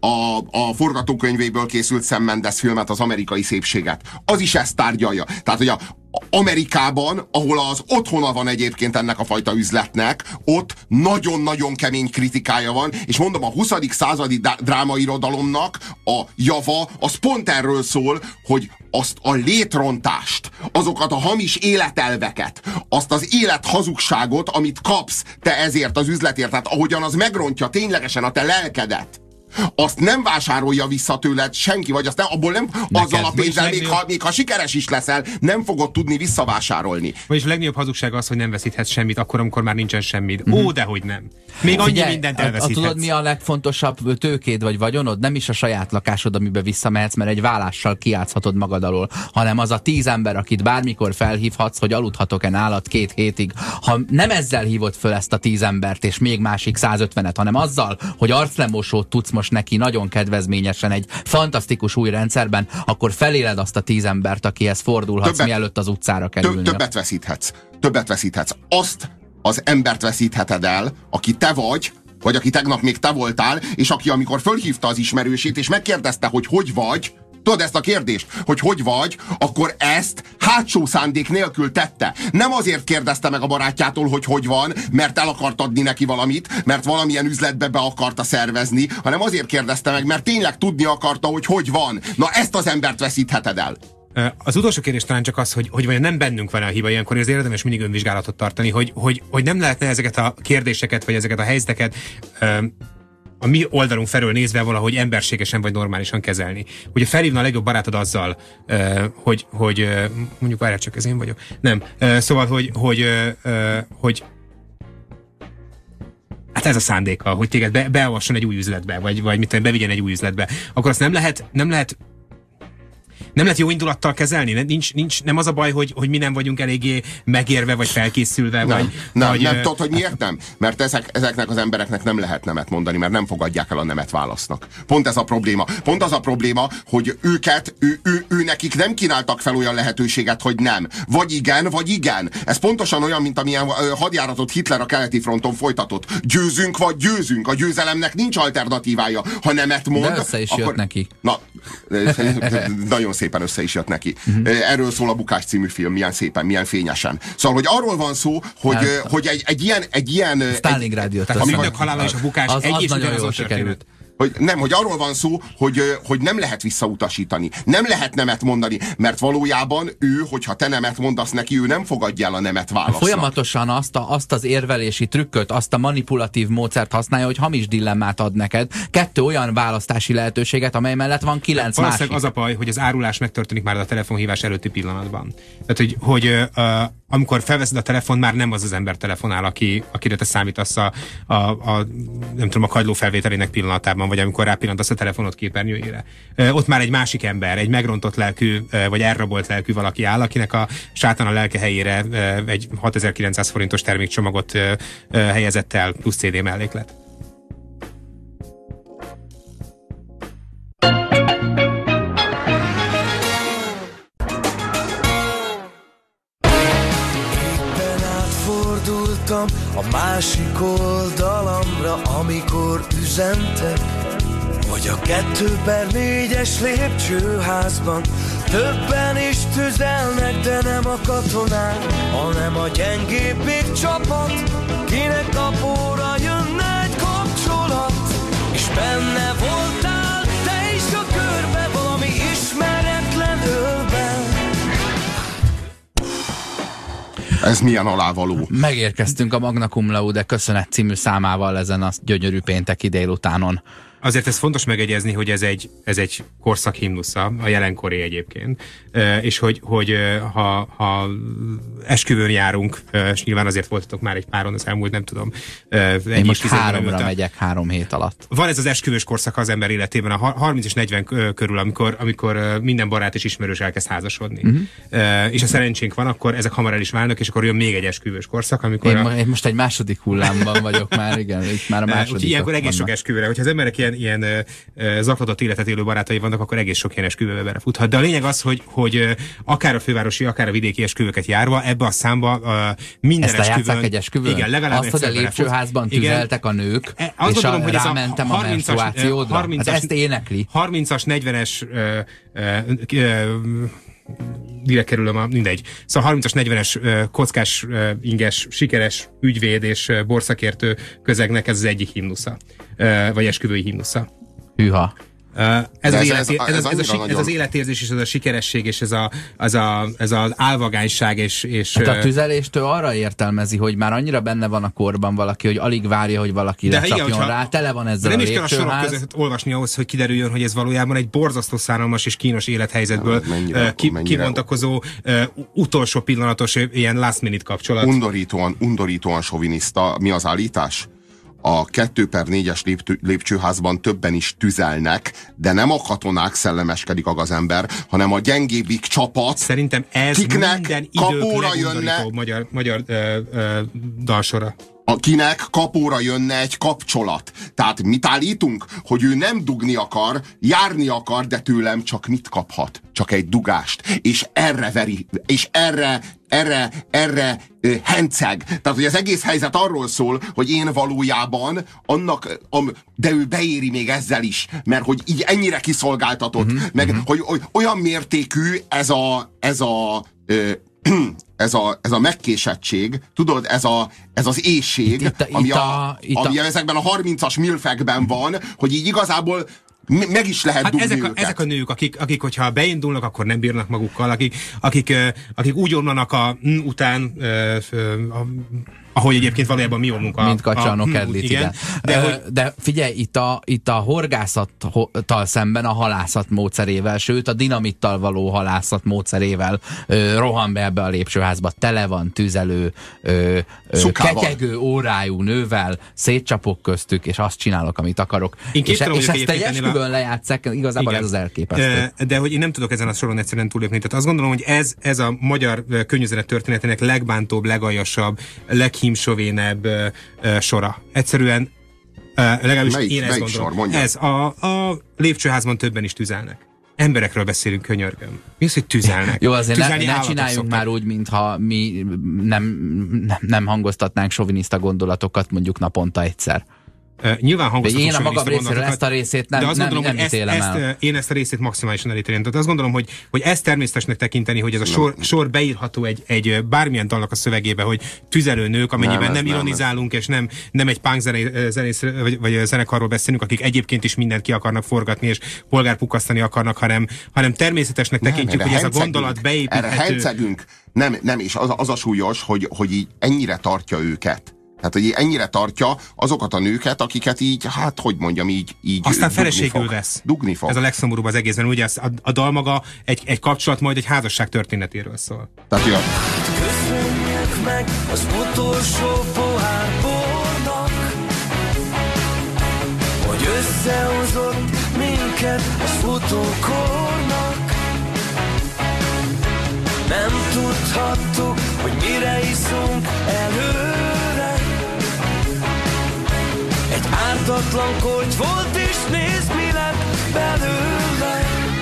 a forgatókönyvéből készült Sam Mendes filmet, az Amerikai szépséget. Az is ezt tárgyalja. Tehát, hogy Amerikában, ahol az otthona van egyébként ennek a fajta üzletnek, ott nagyon-nagyon kemény kritikája van, és mondom, a 20. századi drámairodalomnak a java, az pont erről szól, hogy azt a létrontást, azokat a hamis életelveket, azt az élethazugságot, amit kapsz te ezért az üzletért, tehát ahogyan az megrontja ténylegesen a te lelkedet, azt nem vásárolja vissza tőled senki, vagy azt nem, abból nem, azzal a pénzzel, még ha sikeres is leszel, nem fogod tudni visszavásárolni. Vagyis a legnagyobb hazugság az, hogy nem veszíthetsz semmit, akkor, amikor már nincsen semmit. Ó, dehogy nem. Még annyi mindent elveszíthetsz. Tudod, mi a legfontosabb tőkéd vagy vagyonod? Nem is a saját lakásod, amiben visszamehetsz, mert egy vállással kijátszhatod magad alól, hanem az a 10 ember, akit bármikor felhívhatsz, hogy aludhatok-e nálad 2 hétig. Ha nem ezzel hívod föl ezt a 10 embert, és még másik 150-et, hanem azzal, hogy arclemosót tudsz most neki nagyon kedvezményesen egy fantasztikus új rendszerben, akkor feléled azt a 10 embert, akihez fordulhatsz, mielőtt az utcára kerülnél. Többet veszíthetsz. Azt az embert veszítheted el, aki te vagy aki tegnap még te voltál, és aki amikor fölhívta az ismerősét, és megkérdezte, hogy vagy, tudod ezt a kérdést, hogy vagy, akkor ezt hátsó szándék nélkül tette. Nem azért kérdezte meg a barátjától, hogy van, mert el akart adni neki valamit, mert valamilyen üzletbe be akarta szervezni, hanem azért kérdezte meg, mert tényleg tudni akarta, hogy van. Na, ezt az embert veszítheted el. Az utolsó kérdés talán csak az, hogy vajon nem bennünk van a hiba, ilyenkor az érdemes mindig önvizsgálatot tartani, hogy nem lehetne ezeket a kérdéseket, vagy ezeket a helyzeteket a mi oldalunk felől nézve valahogy emberségesen vagy normálisan kezelni. Ugye felhívna a legjobb barátod azzal, hogy mondjuk várjál, csak ez én vagyok. Nem. Szóval, hogy hát ez a szándéka, hogy téged beavasson egy új üzletbe, vagy mit tudom, bevigyen egy új üzletbe. Akkor azt nem lehet jó indulattal kezelni? Nem az a baj, hogy mi nem vagyunk eléggé megérve, vagy felkészülve? Nem, tudod, hogy miért nem? Mert ezeknek az embereknek nem lehet nemet mondani, mert nem fogadják el a nemet válasznak. Pont ez a probléma. Pont az a probléma, hogy ő nekik nem kínáltak fel olyan lehetőséget, hogy nem. Vagy igen, vagy igen. Ez pontosan olyan, mint amilyen hadjáratot Hitler a keleti fronton folytatott. Győzünk, vagy győzünk. A győzelemnek nincs alternatívája. Ha nemet mond, de össze is jött neki. Na, Nagyon szépen össze is jött neki. Erről szól a Bukás című film, milyen szépen, milyen fényesen. Szóval, hogy arról van szó, hogy egy ilyen Stalingrad jött. A Nők halála és a bukás az egy és nagyon ugyanaz jól a sikerült. hogy arról van szó, hogy nem lehet visszautasítani. Nem lehet nemet mondani, mert valójában ő, hogyha te nemet mondasz neki, ő nem fogadja el a nemet válasznak. Folyamatosan azt az érvelési trükköt, azt a manipulatív módszert használja, hogy hamis dilemmát ad neked. 2 olyan választási lehetőséget, amely mellett van 9 másik. Az a baj, hogy az árulás megtörténik már a telefonhívás előtti pillanatban. Tehát, hogy amikor felveszed a telefon, már nem az ember telefonál, akire te számítasz nem tudom, a kagyló felvételének pillanatában, vagy amikor rápillantasz a telefonod képernyőjére. Ott már egy másik ember, egy megrontott lelkű, vagy elrabolt lelkű valaki áll, akinek a sátán a lelke helyére egy 6900 forintos termékcsomagot helyezett el, plusz CD melléklet. A másik oldalamra, amikor üzentek, vagy a 2/4-es lépcsőházban többen is tüzelnek, de nem a katonák, hanem a gyengébbik csapat, kinek kapóra jönne egy kapcsolat, és benne voltál te is a körbe valami ismeretlen ölben. Ez milyen alávaló. Megérkeztünk a Magna Cum Laude köszönet című számával ezen a gyönyörű pénteki délutánon. Azért ez fontos megegyezni, hogy ez egy korszak himnusza, a jelenkori egyébként, és hogy ha esküvőn járunk, és nyilván azért voltatok már egy páron az elmúlt, nem tudom. Én most 3-ra megyek 3 hét alatt. Van ez az esküvős korszak az ember életében, a 30 és 40 körül, amikor minden barát és ismerős elkezd házasodni. És a szerencsénk van, akkor ezek hamar el is válnak, és akkor jön még egy esküvős korszak, amikor... Én most egy második hullámban vagyok már, igen, itt már a második. Ilyenkor egész sok esküvőre, hogyha az emberek ilyen zaklatott életet élő barátai vannak, akkor egész sok ilyen esküvőbe belefuthat. De a lényeg az, hogy akár a fővárosi, akár a vidéki esküvőket járva, ebbe a számba minden esküvőn... Ezt játsszák egy esküvőn? Igen, legalább azt, hogy a lépcsőházban tüzeltek a nők, és gondolom, hogy rámentem a menstruációdra. Ezt énekli. 30-as, 40-es direkt kerülöm mindegy. Szóval 30-as, 40-es kockás, inges, sikeres ügyvéd és borszakértő közegnek ez az egyik himnusza. Vagy esküvői himnusza. Hűha. Ez az életérzés, és ez a sikeresség, és ez az álvagányság, és hát a tüzeléstől arra értelmezi, hogy már annyira benne van a korban valaki, hogy alig várja, hogy valaki lecsapjon rá, tele van ezzel a lépcsőház. Nem is kell a sorok között olvasni ahhoz, hogy kiderüljön, hogy ez valójában egy borzasztó szánalmas és kínos élethelyzetből kibontakozó, utolsó pillanatos ilyen last minute kapcsolat. Undorítóan soviniszta. Mi az állítás? A 2/4-es lépcsőházban többen is tüzelnek, de nem a katonák szellemeskedik a gazember, hanem a gyengébbik csapat. Szerintem ez minden idők legundorító magyar dalsora. Akinek kapóra jönne egy kapcsolat. Tehát mit állítunk? Hogy ő nem dugni akar, járni akar, de tőlem csak mit kaphat? Csak egy dugást. És erre veri, és erre henceg. Tehát, hogy az egész helyzet arról szól, hogy én valójában de ő beéri még ezzel is, mert hogy így ennyire kiszolgáltatott, meg hogy olyan mértékű ez a megkésettség, tudod, ez az éhség, ami ezekben a 30-as milfekben van, hogy így igazából meg is lehet dugni őket. Ezek a nők, akik hogyha beindulnak, akkor nem bírnak magukkal, akik úgy omlanak után, ahogy egyébként valójában mi omlunk mint kacsanok edlit, igen. De figyelj, itt a horgászattal szemben a halászat módszerével, sőt a dinamittal való halászat módszerével rohan be ebbe a lépcsőházba. Tele van tüzelő, ketyegő órájú nővel, szétcsapok köztük, és azt csinálok, amit akarok. És ezt egy esküvőn lejátszák, igazából igen. Ez az elképesztő. De hogy én nem tudok ezen a soron egyszerűen túlépni. Tehát azt gondolom, hogy ez a magyar könnyűzenet történetének legbántóbb, legaljasabb, leghímsovénebb sora. Egyszerűen legalábbis én ezt gondolom. Ez a lépcsőházban többen is tüzelnek. Emberekről beszélünk, könyörgöm. Mi az, hogy tüzelnek? Jó, azért ne csináljunk már úgy, mintha mi nem hangoztatnánk soviniszta gondolatokat mondjuk naponta egyszer. Nyilván hangoztatunk én a magam részéről ezt a részét nem ítélem el. Én ezt a részét maximálisan elítélem. Tehát azt gondolom, hogy ezt természetesnek tekinteni, hogy ez a sor beírható egy bármilyen dalnak a szövegébe, hogy tüzelőnők, amennyiben nem ironizálunk, és nem egy punk zenész vagy zenekarról beszélünk, akik egyébként is mindent ki akarnak forgatni, és polgárpukasztani akarnak, hanem természetesnek tekintjük, hogy ez a gondolat beépíthető. Erre hencegünk. Nem, és az a súlyos, hogy így ennyire tartja őket. Tehát, hogy ennyire tartja azokat a nőket, akiket így, hát, hogy mondjam, így aztán feleségül vesz. Dugni fog. Ez a legszomorúbb az egészben. Ugye a dal maga egy kapcsolat, majd egy házasság történetéről szól. Tehát, ja. Köszönjük meg az utolsó pohár bornak, hogy összehozott minket az utókornak. Nem tudhattuk, hogy mire iszunk előre. Egy ártatlan korty volt, és nézd, mi lett belőle.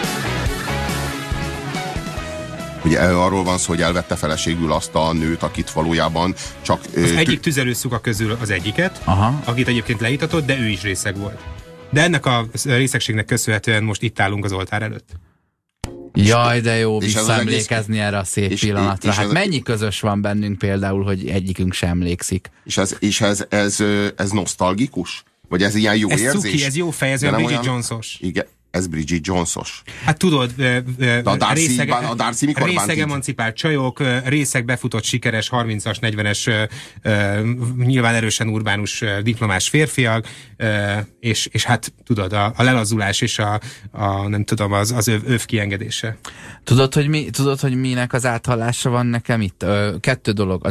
Ugye arról van szó, hogy elvette feleségül azt a nőt, akit valójában csak... Az egyik tüzelőszuka közül az egyiket, akit egyébként leítatott, de ő is részeg volt. De ennek a részegségnek köszönhetően most itt állunk az oltár előtt. Jaj, de jó visszaemlékezni erre a szép pillanatra. Hát mennyi közös van bennünk például, hogy egyikünk sem emlékszik. És ez nosztalgikus? Vagy ez ilyen jó érzés? Ez cuki, ez jó fej, ez olyan Bridget Jones-os. Igen, ez Bridget Jones-os. Hát tudod, a Darcy mikor részeg emancipált csajok, részeg befutott sikeres 30-as, 40-es nyilván erősen urbánus diplomás férfiak, és hát tudod, a lelazulás és nem tudom, az öv kiengedése. Tudod, hogy minek az áthallása van nekem itt? Kettő dolog.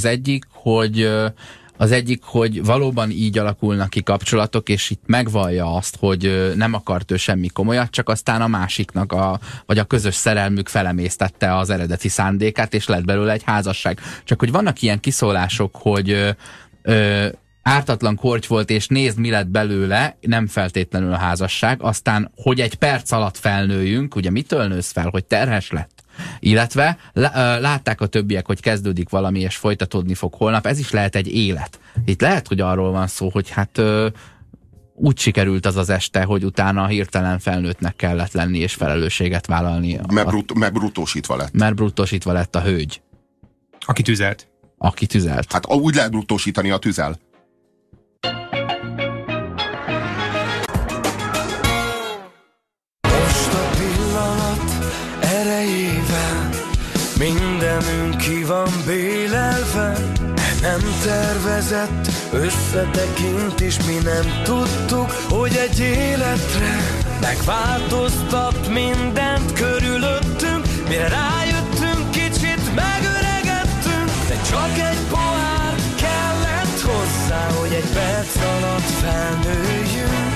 Az egyik, hogy valóban így alakulnak ki kapcsolatok, és itt megvallja azt, hogy nem akart ő semmi komolyat, csak aztán a másiknak vagy a közös szerelmük felemésztette az eredeti szándékát, és lett belőle egy házasság. Csak hogy vannak ilyen kiszólások, hogy ártatlan korty volt, és nézd, mi lett belőle, nem feltétlenül a házasság, aztán, hogy egy perc alatt felnőjünk, ugye mitől nősz fel, hogy terhes lett? Illetve látták a többiek, hogy kezdődik valami, és folytatódni fog holnap. Ez is lehet egy élet. Itt lehet, hogy arról van szó, hogy hát úgy sikerült az este, hogy utána hirtelen felnőttnek kellett lenni, és felelősséget vállalni. Mert brutósítva lett. Mert brutósítva lett a hölgy. Aki tüzelt. Hát úgy lehet brutósítani a tüzel. Mindenünk ki van bélelve, nem tervezett, összetekint, és mi nem tudtuk, hogy egy életre megváltoztat mindent körülöttünk, mire rájöttünk, kicsit megöregettünk, de csak egy pohár kellett hozzá, hogy egy perc alatt felnőjünk.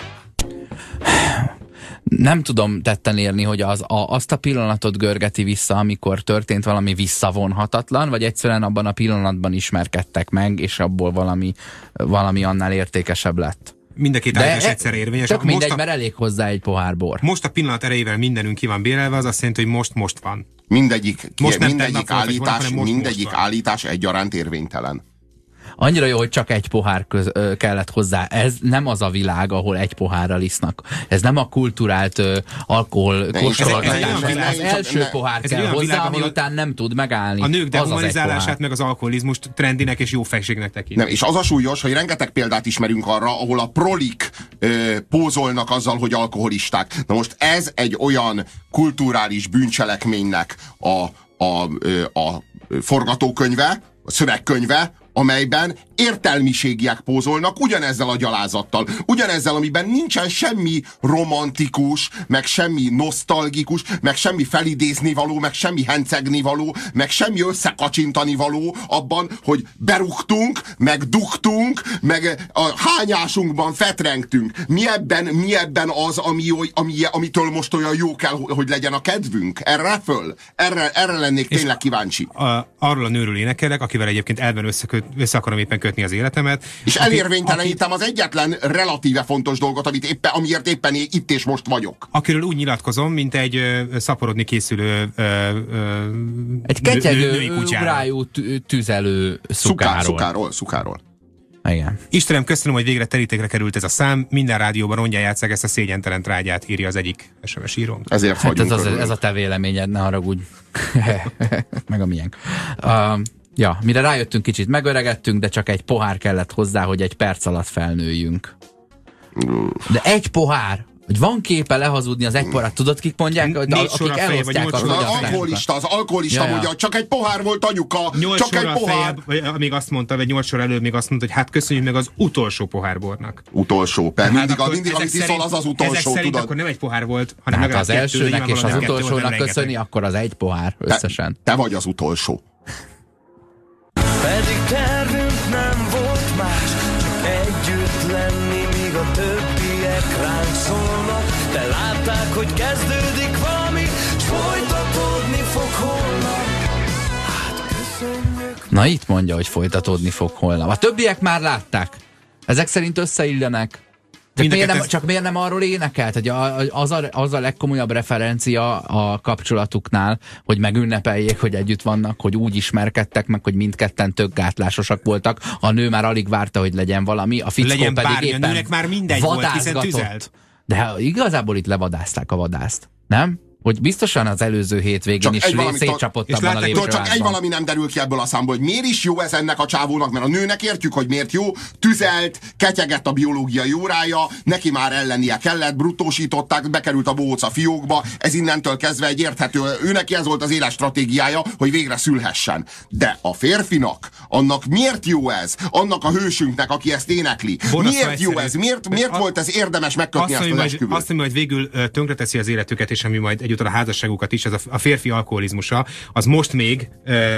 Nem tudom tetten érni, hogy azt a pillanatot görgeti vissza, amikor történt valami visszavonhatatlan, vagy egyszerűen abban a pillanatban ismerkedtek meg, és abból valami annál értékesebb lett. Mind a két állítás egyszer érvényes. Csak mindegy, mert elég hozzá egy pohár bor. Most a pillanat erejével mindenünk ki van bérelve, az azt jelenti, hogy most van. Mindegyik állítás egyaránt érvénytelen. Annyira jó, hogy csak egy pohár kellett hozzá. Ez nem az a világ, ahol egy pohárral isznak. Ez nem a kulturált alkohol kóstolgatás. Az első pohár kell hozzá, ami után nem tud megállni. A nők dehumanizálását, meg az alkoholizmust trendinek és jó fejségnek tekint. És az a súlyos, hogy rengeteg példát ismerünk arra, ahol a prolik pózolnak azzal, hogy alkoholisták. Na most ez egy olyan kulturális bűncselekménynek a forgatókönyve, a szövegkönyve, amelyben értelmiségiek pózolnak ugyanezzel a gyalázattal. Ugyanezzel, amiben nincsen semmi romantikus, meg semmi nosztalgikus, meg semmi felidézni való, meg semmi hencegni való, meg semmi összekacsintani való abban, hogy berúgtunk, meg dugtunk, meg a hányásunkban fetrengtünk. Mi ebben az, amitől most olyan jó kell, hogy legyen a kedvünk? Erre lennék tényleg kíváncsi. Arról a nőről énekelek, akivel egyébként elben össze akarom éppen kötni az életemet. És elérvénytelenítem az egyetlen relatíve fontos dolgot, amiért éppen itt és most vagyok. Akiről úgy nyilatkozom, mint egy szaporodni készülő egy ketyegő, ugrájú tüzelő szukáról. Szukáról. Igen. Istenem, köszönöm, hogy végre terítékre került ez a szám. Minden rádióban rongyán játsszák ezt a szégyentelen trágyát, írja az egyik SMS írónk. Ezért Hát vagyunk ez a te véleményed, ne haragudj. Meg a miénk. Ja, mire rájöttünk, kicsit megöregettünk, de csak egy pohár kellett hozzá, hogy egy perc alatt felnőjünk. De egy pohár! Hogy van képe lehazudni az egy pohár, tudod, kik mondják? Akik elosztják az alkoholista mondja, csak egy pohár volt, anyuka, 8 csak egy pohár. Feljebb, még azt mondta, vagy 8 sor előbb még azt mondta, hogy hát köszönjük meg az utolsó pohárbornak. Utolsó, mindig amit iszol, az az utolsó, ezek szerint tudod? akkor nem egy pohár volt, hanem hát az elsőnek és az utolsónak köszöni, akkor az egy pohár összesen. Te vagy az utolsó. Pedig tervünk nem volt más, csak együtt lenni, míg a többiek ránk szólnak. De látták, hogy kezdődik valami, s folytatódni fog holnap. Hát köszönjük. Na itt mondja, hogy folytatódni fog holnap. A többiek már látták. Ezek szerint összeillenek. Csak miért nem arról énekelt, hogy az a legkomolyabb referencia a kapcsolatuknál, hogy megünnepeljék, hogy együtt vannak, hogy úgy ismerkedtek meg, hogy mindketten tök gátlásosak voltak. A nő már alig várta, hogy legyen valami, a fickó legyen pedig bármi, éppen a nőnek már mindegy volt, hiszen tüzelt. De igazából itt levadázták a vadászt, nem? Hogy biztosan az előző hétvégén is szétcsapott abban a lépcsőházban. Csak egy valami nem derül ki ebből a számból, hogy miért is jó ez ennek a csávónak, mert a nőnek értjük, hogy miért jó, tüzelt, ketyegett a biológiai órája, neki már ellenie kellett, bruttósították, bekerült a bóc a fiókba, ez innentől kezdve egy érthető, őneki ez volt az éles stratégiája, hogy végre szülhessen. De a férfinak, annak miért jó ez? Annak a hősünknek, aki ezt énekli. Miért jó ez? Miért volt ez érdemes megkötni ezt az esküvőt? Azt mondja, hogy végül tönkreteszi az életüket, és ami majd egyúttal a házasságukat is, ez a férfi alkoholizmusa, az most még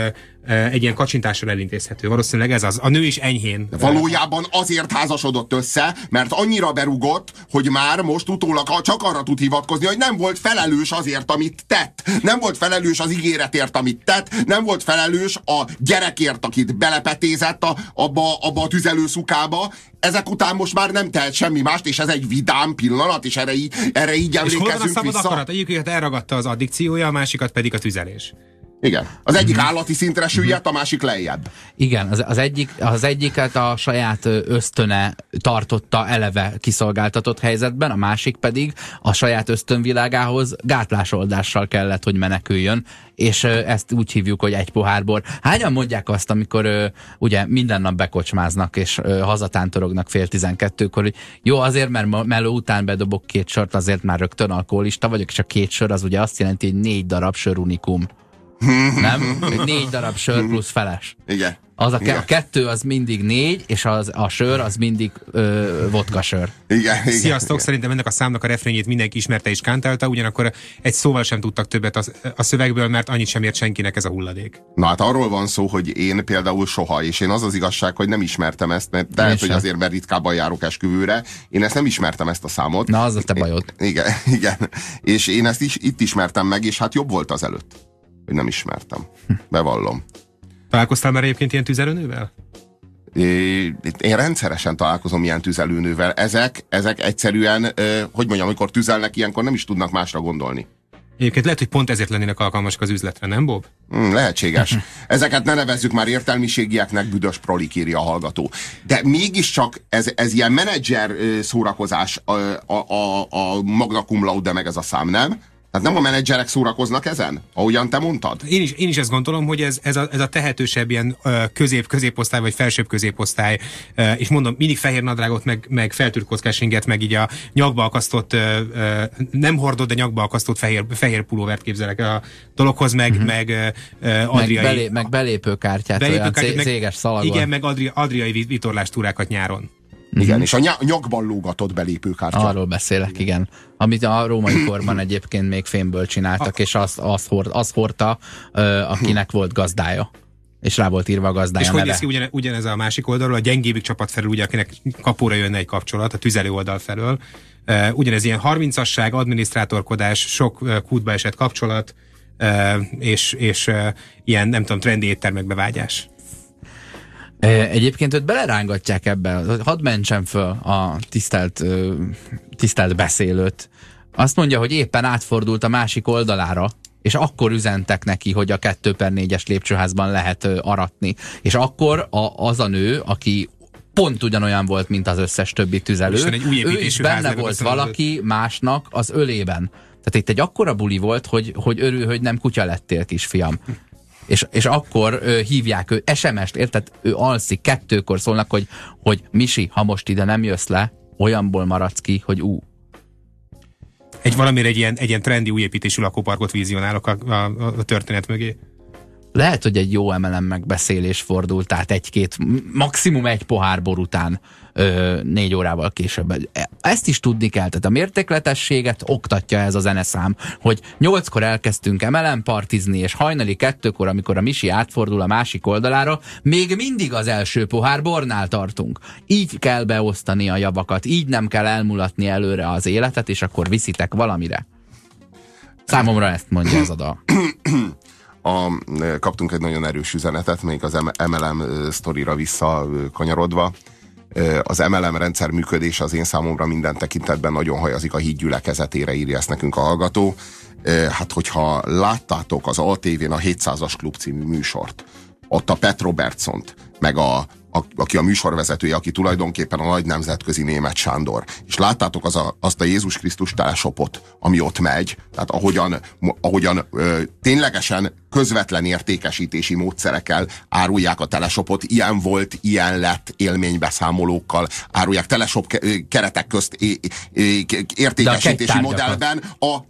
egy ilyen kacsintással elintézhető. Valószínűleg ez az. A nő is enyhén. Valójában azért házasodott össze, mert annyira berugott, hogy már most utólag csak arra tud hivatkozni, hogy nem volt felelős azért, amit tett. Nem volt felelős az ígéretért, amit tett. Nem volt felelős a gyerekért, akit belepetézett abba a tüzelőszukába. Ezek után most már nem tehet semmi mást, és ez egy vidám pillanat, és erre így emlékezünk vissza. És hol van a szabad akarat? Egyiket elragadta az addikciója, a másikat pedig a tüzelés. Igen. Az egyik állati szintre süllyedt, a másik lejjebb. Igen, az egyiket a saját ösztöne tartotta eleve kiszolgáltatott helyzetben, a másik pedig a saját ösztönvilágához gátlásoldással kellett, hogy meneküljön, és ezt úgy hívjuk, hogy egy pohár bor. Hányan mondják azt, amikor ugye minden nap bekocsmáznak, és hazatántorognak 11:30-kor, hogy jó, azért, mert meló után bedobok 2 sört, azért már rögtön alkoholista vagyok, és a 2 sör az ugye azt jelenti, hogy 4 darab sör unikum. Nem? 4 darab sör plusz feles. Igen. A 2 az mindig 4, és a sör az mindig vodka sör. Igen. Sziasztok, szerintem ennek a számnak a refrényét mindenki ismerte és kántálta, ugyanakkor egy szóval sem tudtak többet a szövegből, mert annyit sem ért senkinek ez a hulladék. Na hát arról van szó, hogy én például soha, és én az igazság, hogy nem ismertem ezt, mert lehet, hogy azért, mert ritkábban járok esküvőre, én ezt nem ismertem, ezt a számot. Na, az a te bajod. Igen. És én ezt itt ismertem meg, és hát jobb volt az előtt, hogy nem ismertem. Bevallom. Találkoztál már egyébként ilyen tüzelőnővel? Én rendszeresen találkozom ilyen tüzelőnővel. Ezek egyszerűen, hogy mondjam, amikor tüzelnek, ilyenkor nem is tudnak másra gondolni. Egyébként lehet, hogy pont ezért lennének alkalmasak az üzletre, nem, Bob? Lehetséges. Ezeket ne nevezzük már értelmiségieknek, büdös prolik, írja a hallgató. De mégiscsak ez ilyen menedzser szórakozás a magna cum laude meg ez a szám, nem? Tehát nem a menedzserek szórakoznak ezen? Ahogyan te mondtad? Én is ezt gondolom, hogy ez a tehetősebb ilyen középosztály, vagy felsőbb középosztály, és mondom, mindig fehér nadrágot, meg feltűrt kockás inget, meg így a nyakba akasztott, nem hordott, de nyakba akasztott fehér pulóvert képzelek a dologhoz, meg adriai... Meg belépőkártyát, olyan céges szalagon. Igen, meg adriai vitorlástúrákat nyáron. Igen, és a nyakban lógatott belépőkártya. Arról beszélek, igen. Amit a római korban egyébként még fémből csináltak, és azt hordta, akinek volt gazdája. És rá volt írva a gazdája és neve. És hogy néz ki ugyanez a másik oldalról, a gyengébbik csapat felül, ugye, akinek kapóra jönne egy kapcsolat, a tüzelő oldal felől. Ugyanez ilyen 30-asság, adminisztrátorkodás, sok kútba esett kapcsolat, és ilyen, nem tudom, trendi éttermekbe vágyás. Egyébként őt belerángatják ebbe, hadd mentsem föl a tisztelt beszélőt. Azt mondja, hogy éppen átfordult a másik oldalára, és akkor üzentek neki, hogy a 2/4-es lépcsőházban lehet aratni. És akkor az a nő, aki pont ugyanolyan volt, mint az összes többi tüzelő. Ő is benne volt valaki másnak az ölében. Tehát itt egy akkora buli volt, hogy örül, hogy nem kutya lettél, kisfiam. És akkor hívják ő SMS-t, érted? Ő alszik, 2-kor szólnak, hogy Misi, ha most ide nem jössz le, olyanból maradsz ki, hogy Valamire egy ilyen trendi újépítésű lakóparkot vízionálok a történet mögé. Lehet, hogy egy jó MLM megbeszélés fordult, tehát 1-2, maximum 1 pohár bor után 4 órával később. Ezt is tudni kell, tehát a mértékletességet oktatja ez a zeneszám, hogy 8-kor elkezdtünk MLM partizni, és hajnali 2-kor, amikor a Misi átfordul a másik oldalára, még mindig az első pohár bornál tartunk. Így kell beosztani a javakat, így nem kell elmulatni előre az életet, és akkor viszitek valamire. Számomra ezt mondja ez a dal. Kaptunk egy nagyon erős üzenetet, még az MLM sztorira visszakanyarodva. Az MLM rendszer működése az én számomra minden tekintetben nagyon hajazik a híd gyülekezetére, írja ezt nekünk a hallgató. Hát, hogyha láttátok az ATV-n a 700-as klub című műsort, ott a Pat Robertsont, meg aki a műsorvezetője, aki tulajdonképpen a nagy nemzetközi Németh Sándor. És láttátok azt a Jézus Krisztus teleshopot, ami ott megy, tehát ahogyan ténylegesen közvetlen értékesítési módszerekkel árulják a teleshopot, ilyen volt, ilyen lett élménybeszámolókkal, árulják teleshop keretek közt értékesítési modellben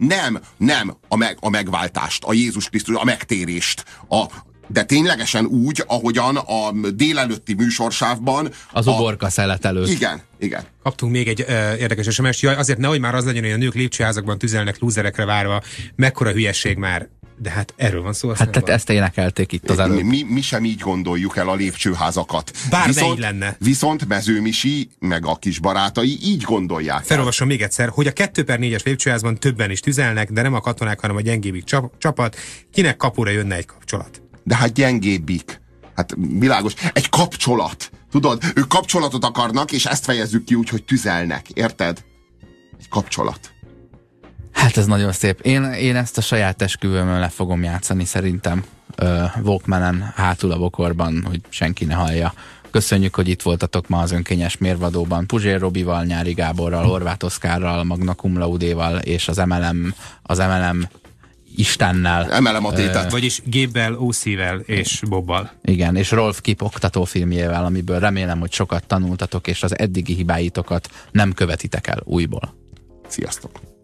a megváltást, a Jézus Krisztus, a megtérést, de ténylegesen úgy, ahogyan a délelőtti műsorsávban... Az uborka szelet előtt. Igen. Kaptunk még egy érdekes SMS-t. Jaj, azért nehogy már az legyen, hogy a nők lépcsőházakban tüzelnek lúzerekre várva. Mekkora hülyesség már. De hát erről van szó. Hát tehát ezt énekelték itt az előtt. Mi sem így gondoljuk el a lépcsőházakat. Így lenne. Viszont Mező Misi, meg a kis barátai így gondolják. Felolvasom még egyszer, hogy a 2/4-es lépcsőházban többen is tüzelnek, de nem a katonák, hanem a gyengébbik csapat. Kinek kapura jönne egy kapcsolat? De hát gyengébbik. Hát világos. Egy kapcsolat. Tudod, ők kapcsolatot akarnak, és ezt fejezzük ki úgy, hogy tüzelnek. Érted? Egy kapcsolat. Hát ez nagyon szép. Én ezt a saját esküvőmön le fogom játszani szerintem. Walkmanen hátul a bokorban, hogy senki ne hallja. Köszönjük, hogy itt voltatok ma az Önkényes Mérvadóban. Puzsér Robival, Nyári Gáborral, Horváth Oszkárral, Magna Cum Laudéval és az MLM Istennel. Emelem a tétet. Vagyis Gébbel, Ószivel és Bobbal. Igen, és Rolf Kip oktatófilmjével, amiből remélem, hogy sokat tanultatok, és az eddigi hibáitokat nem követitek el újból. Sziasztok!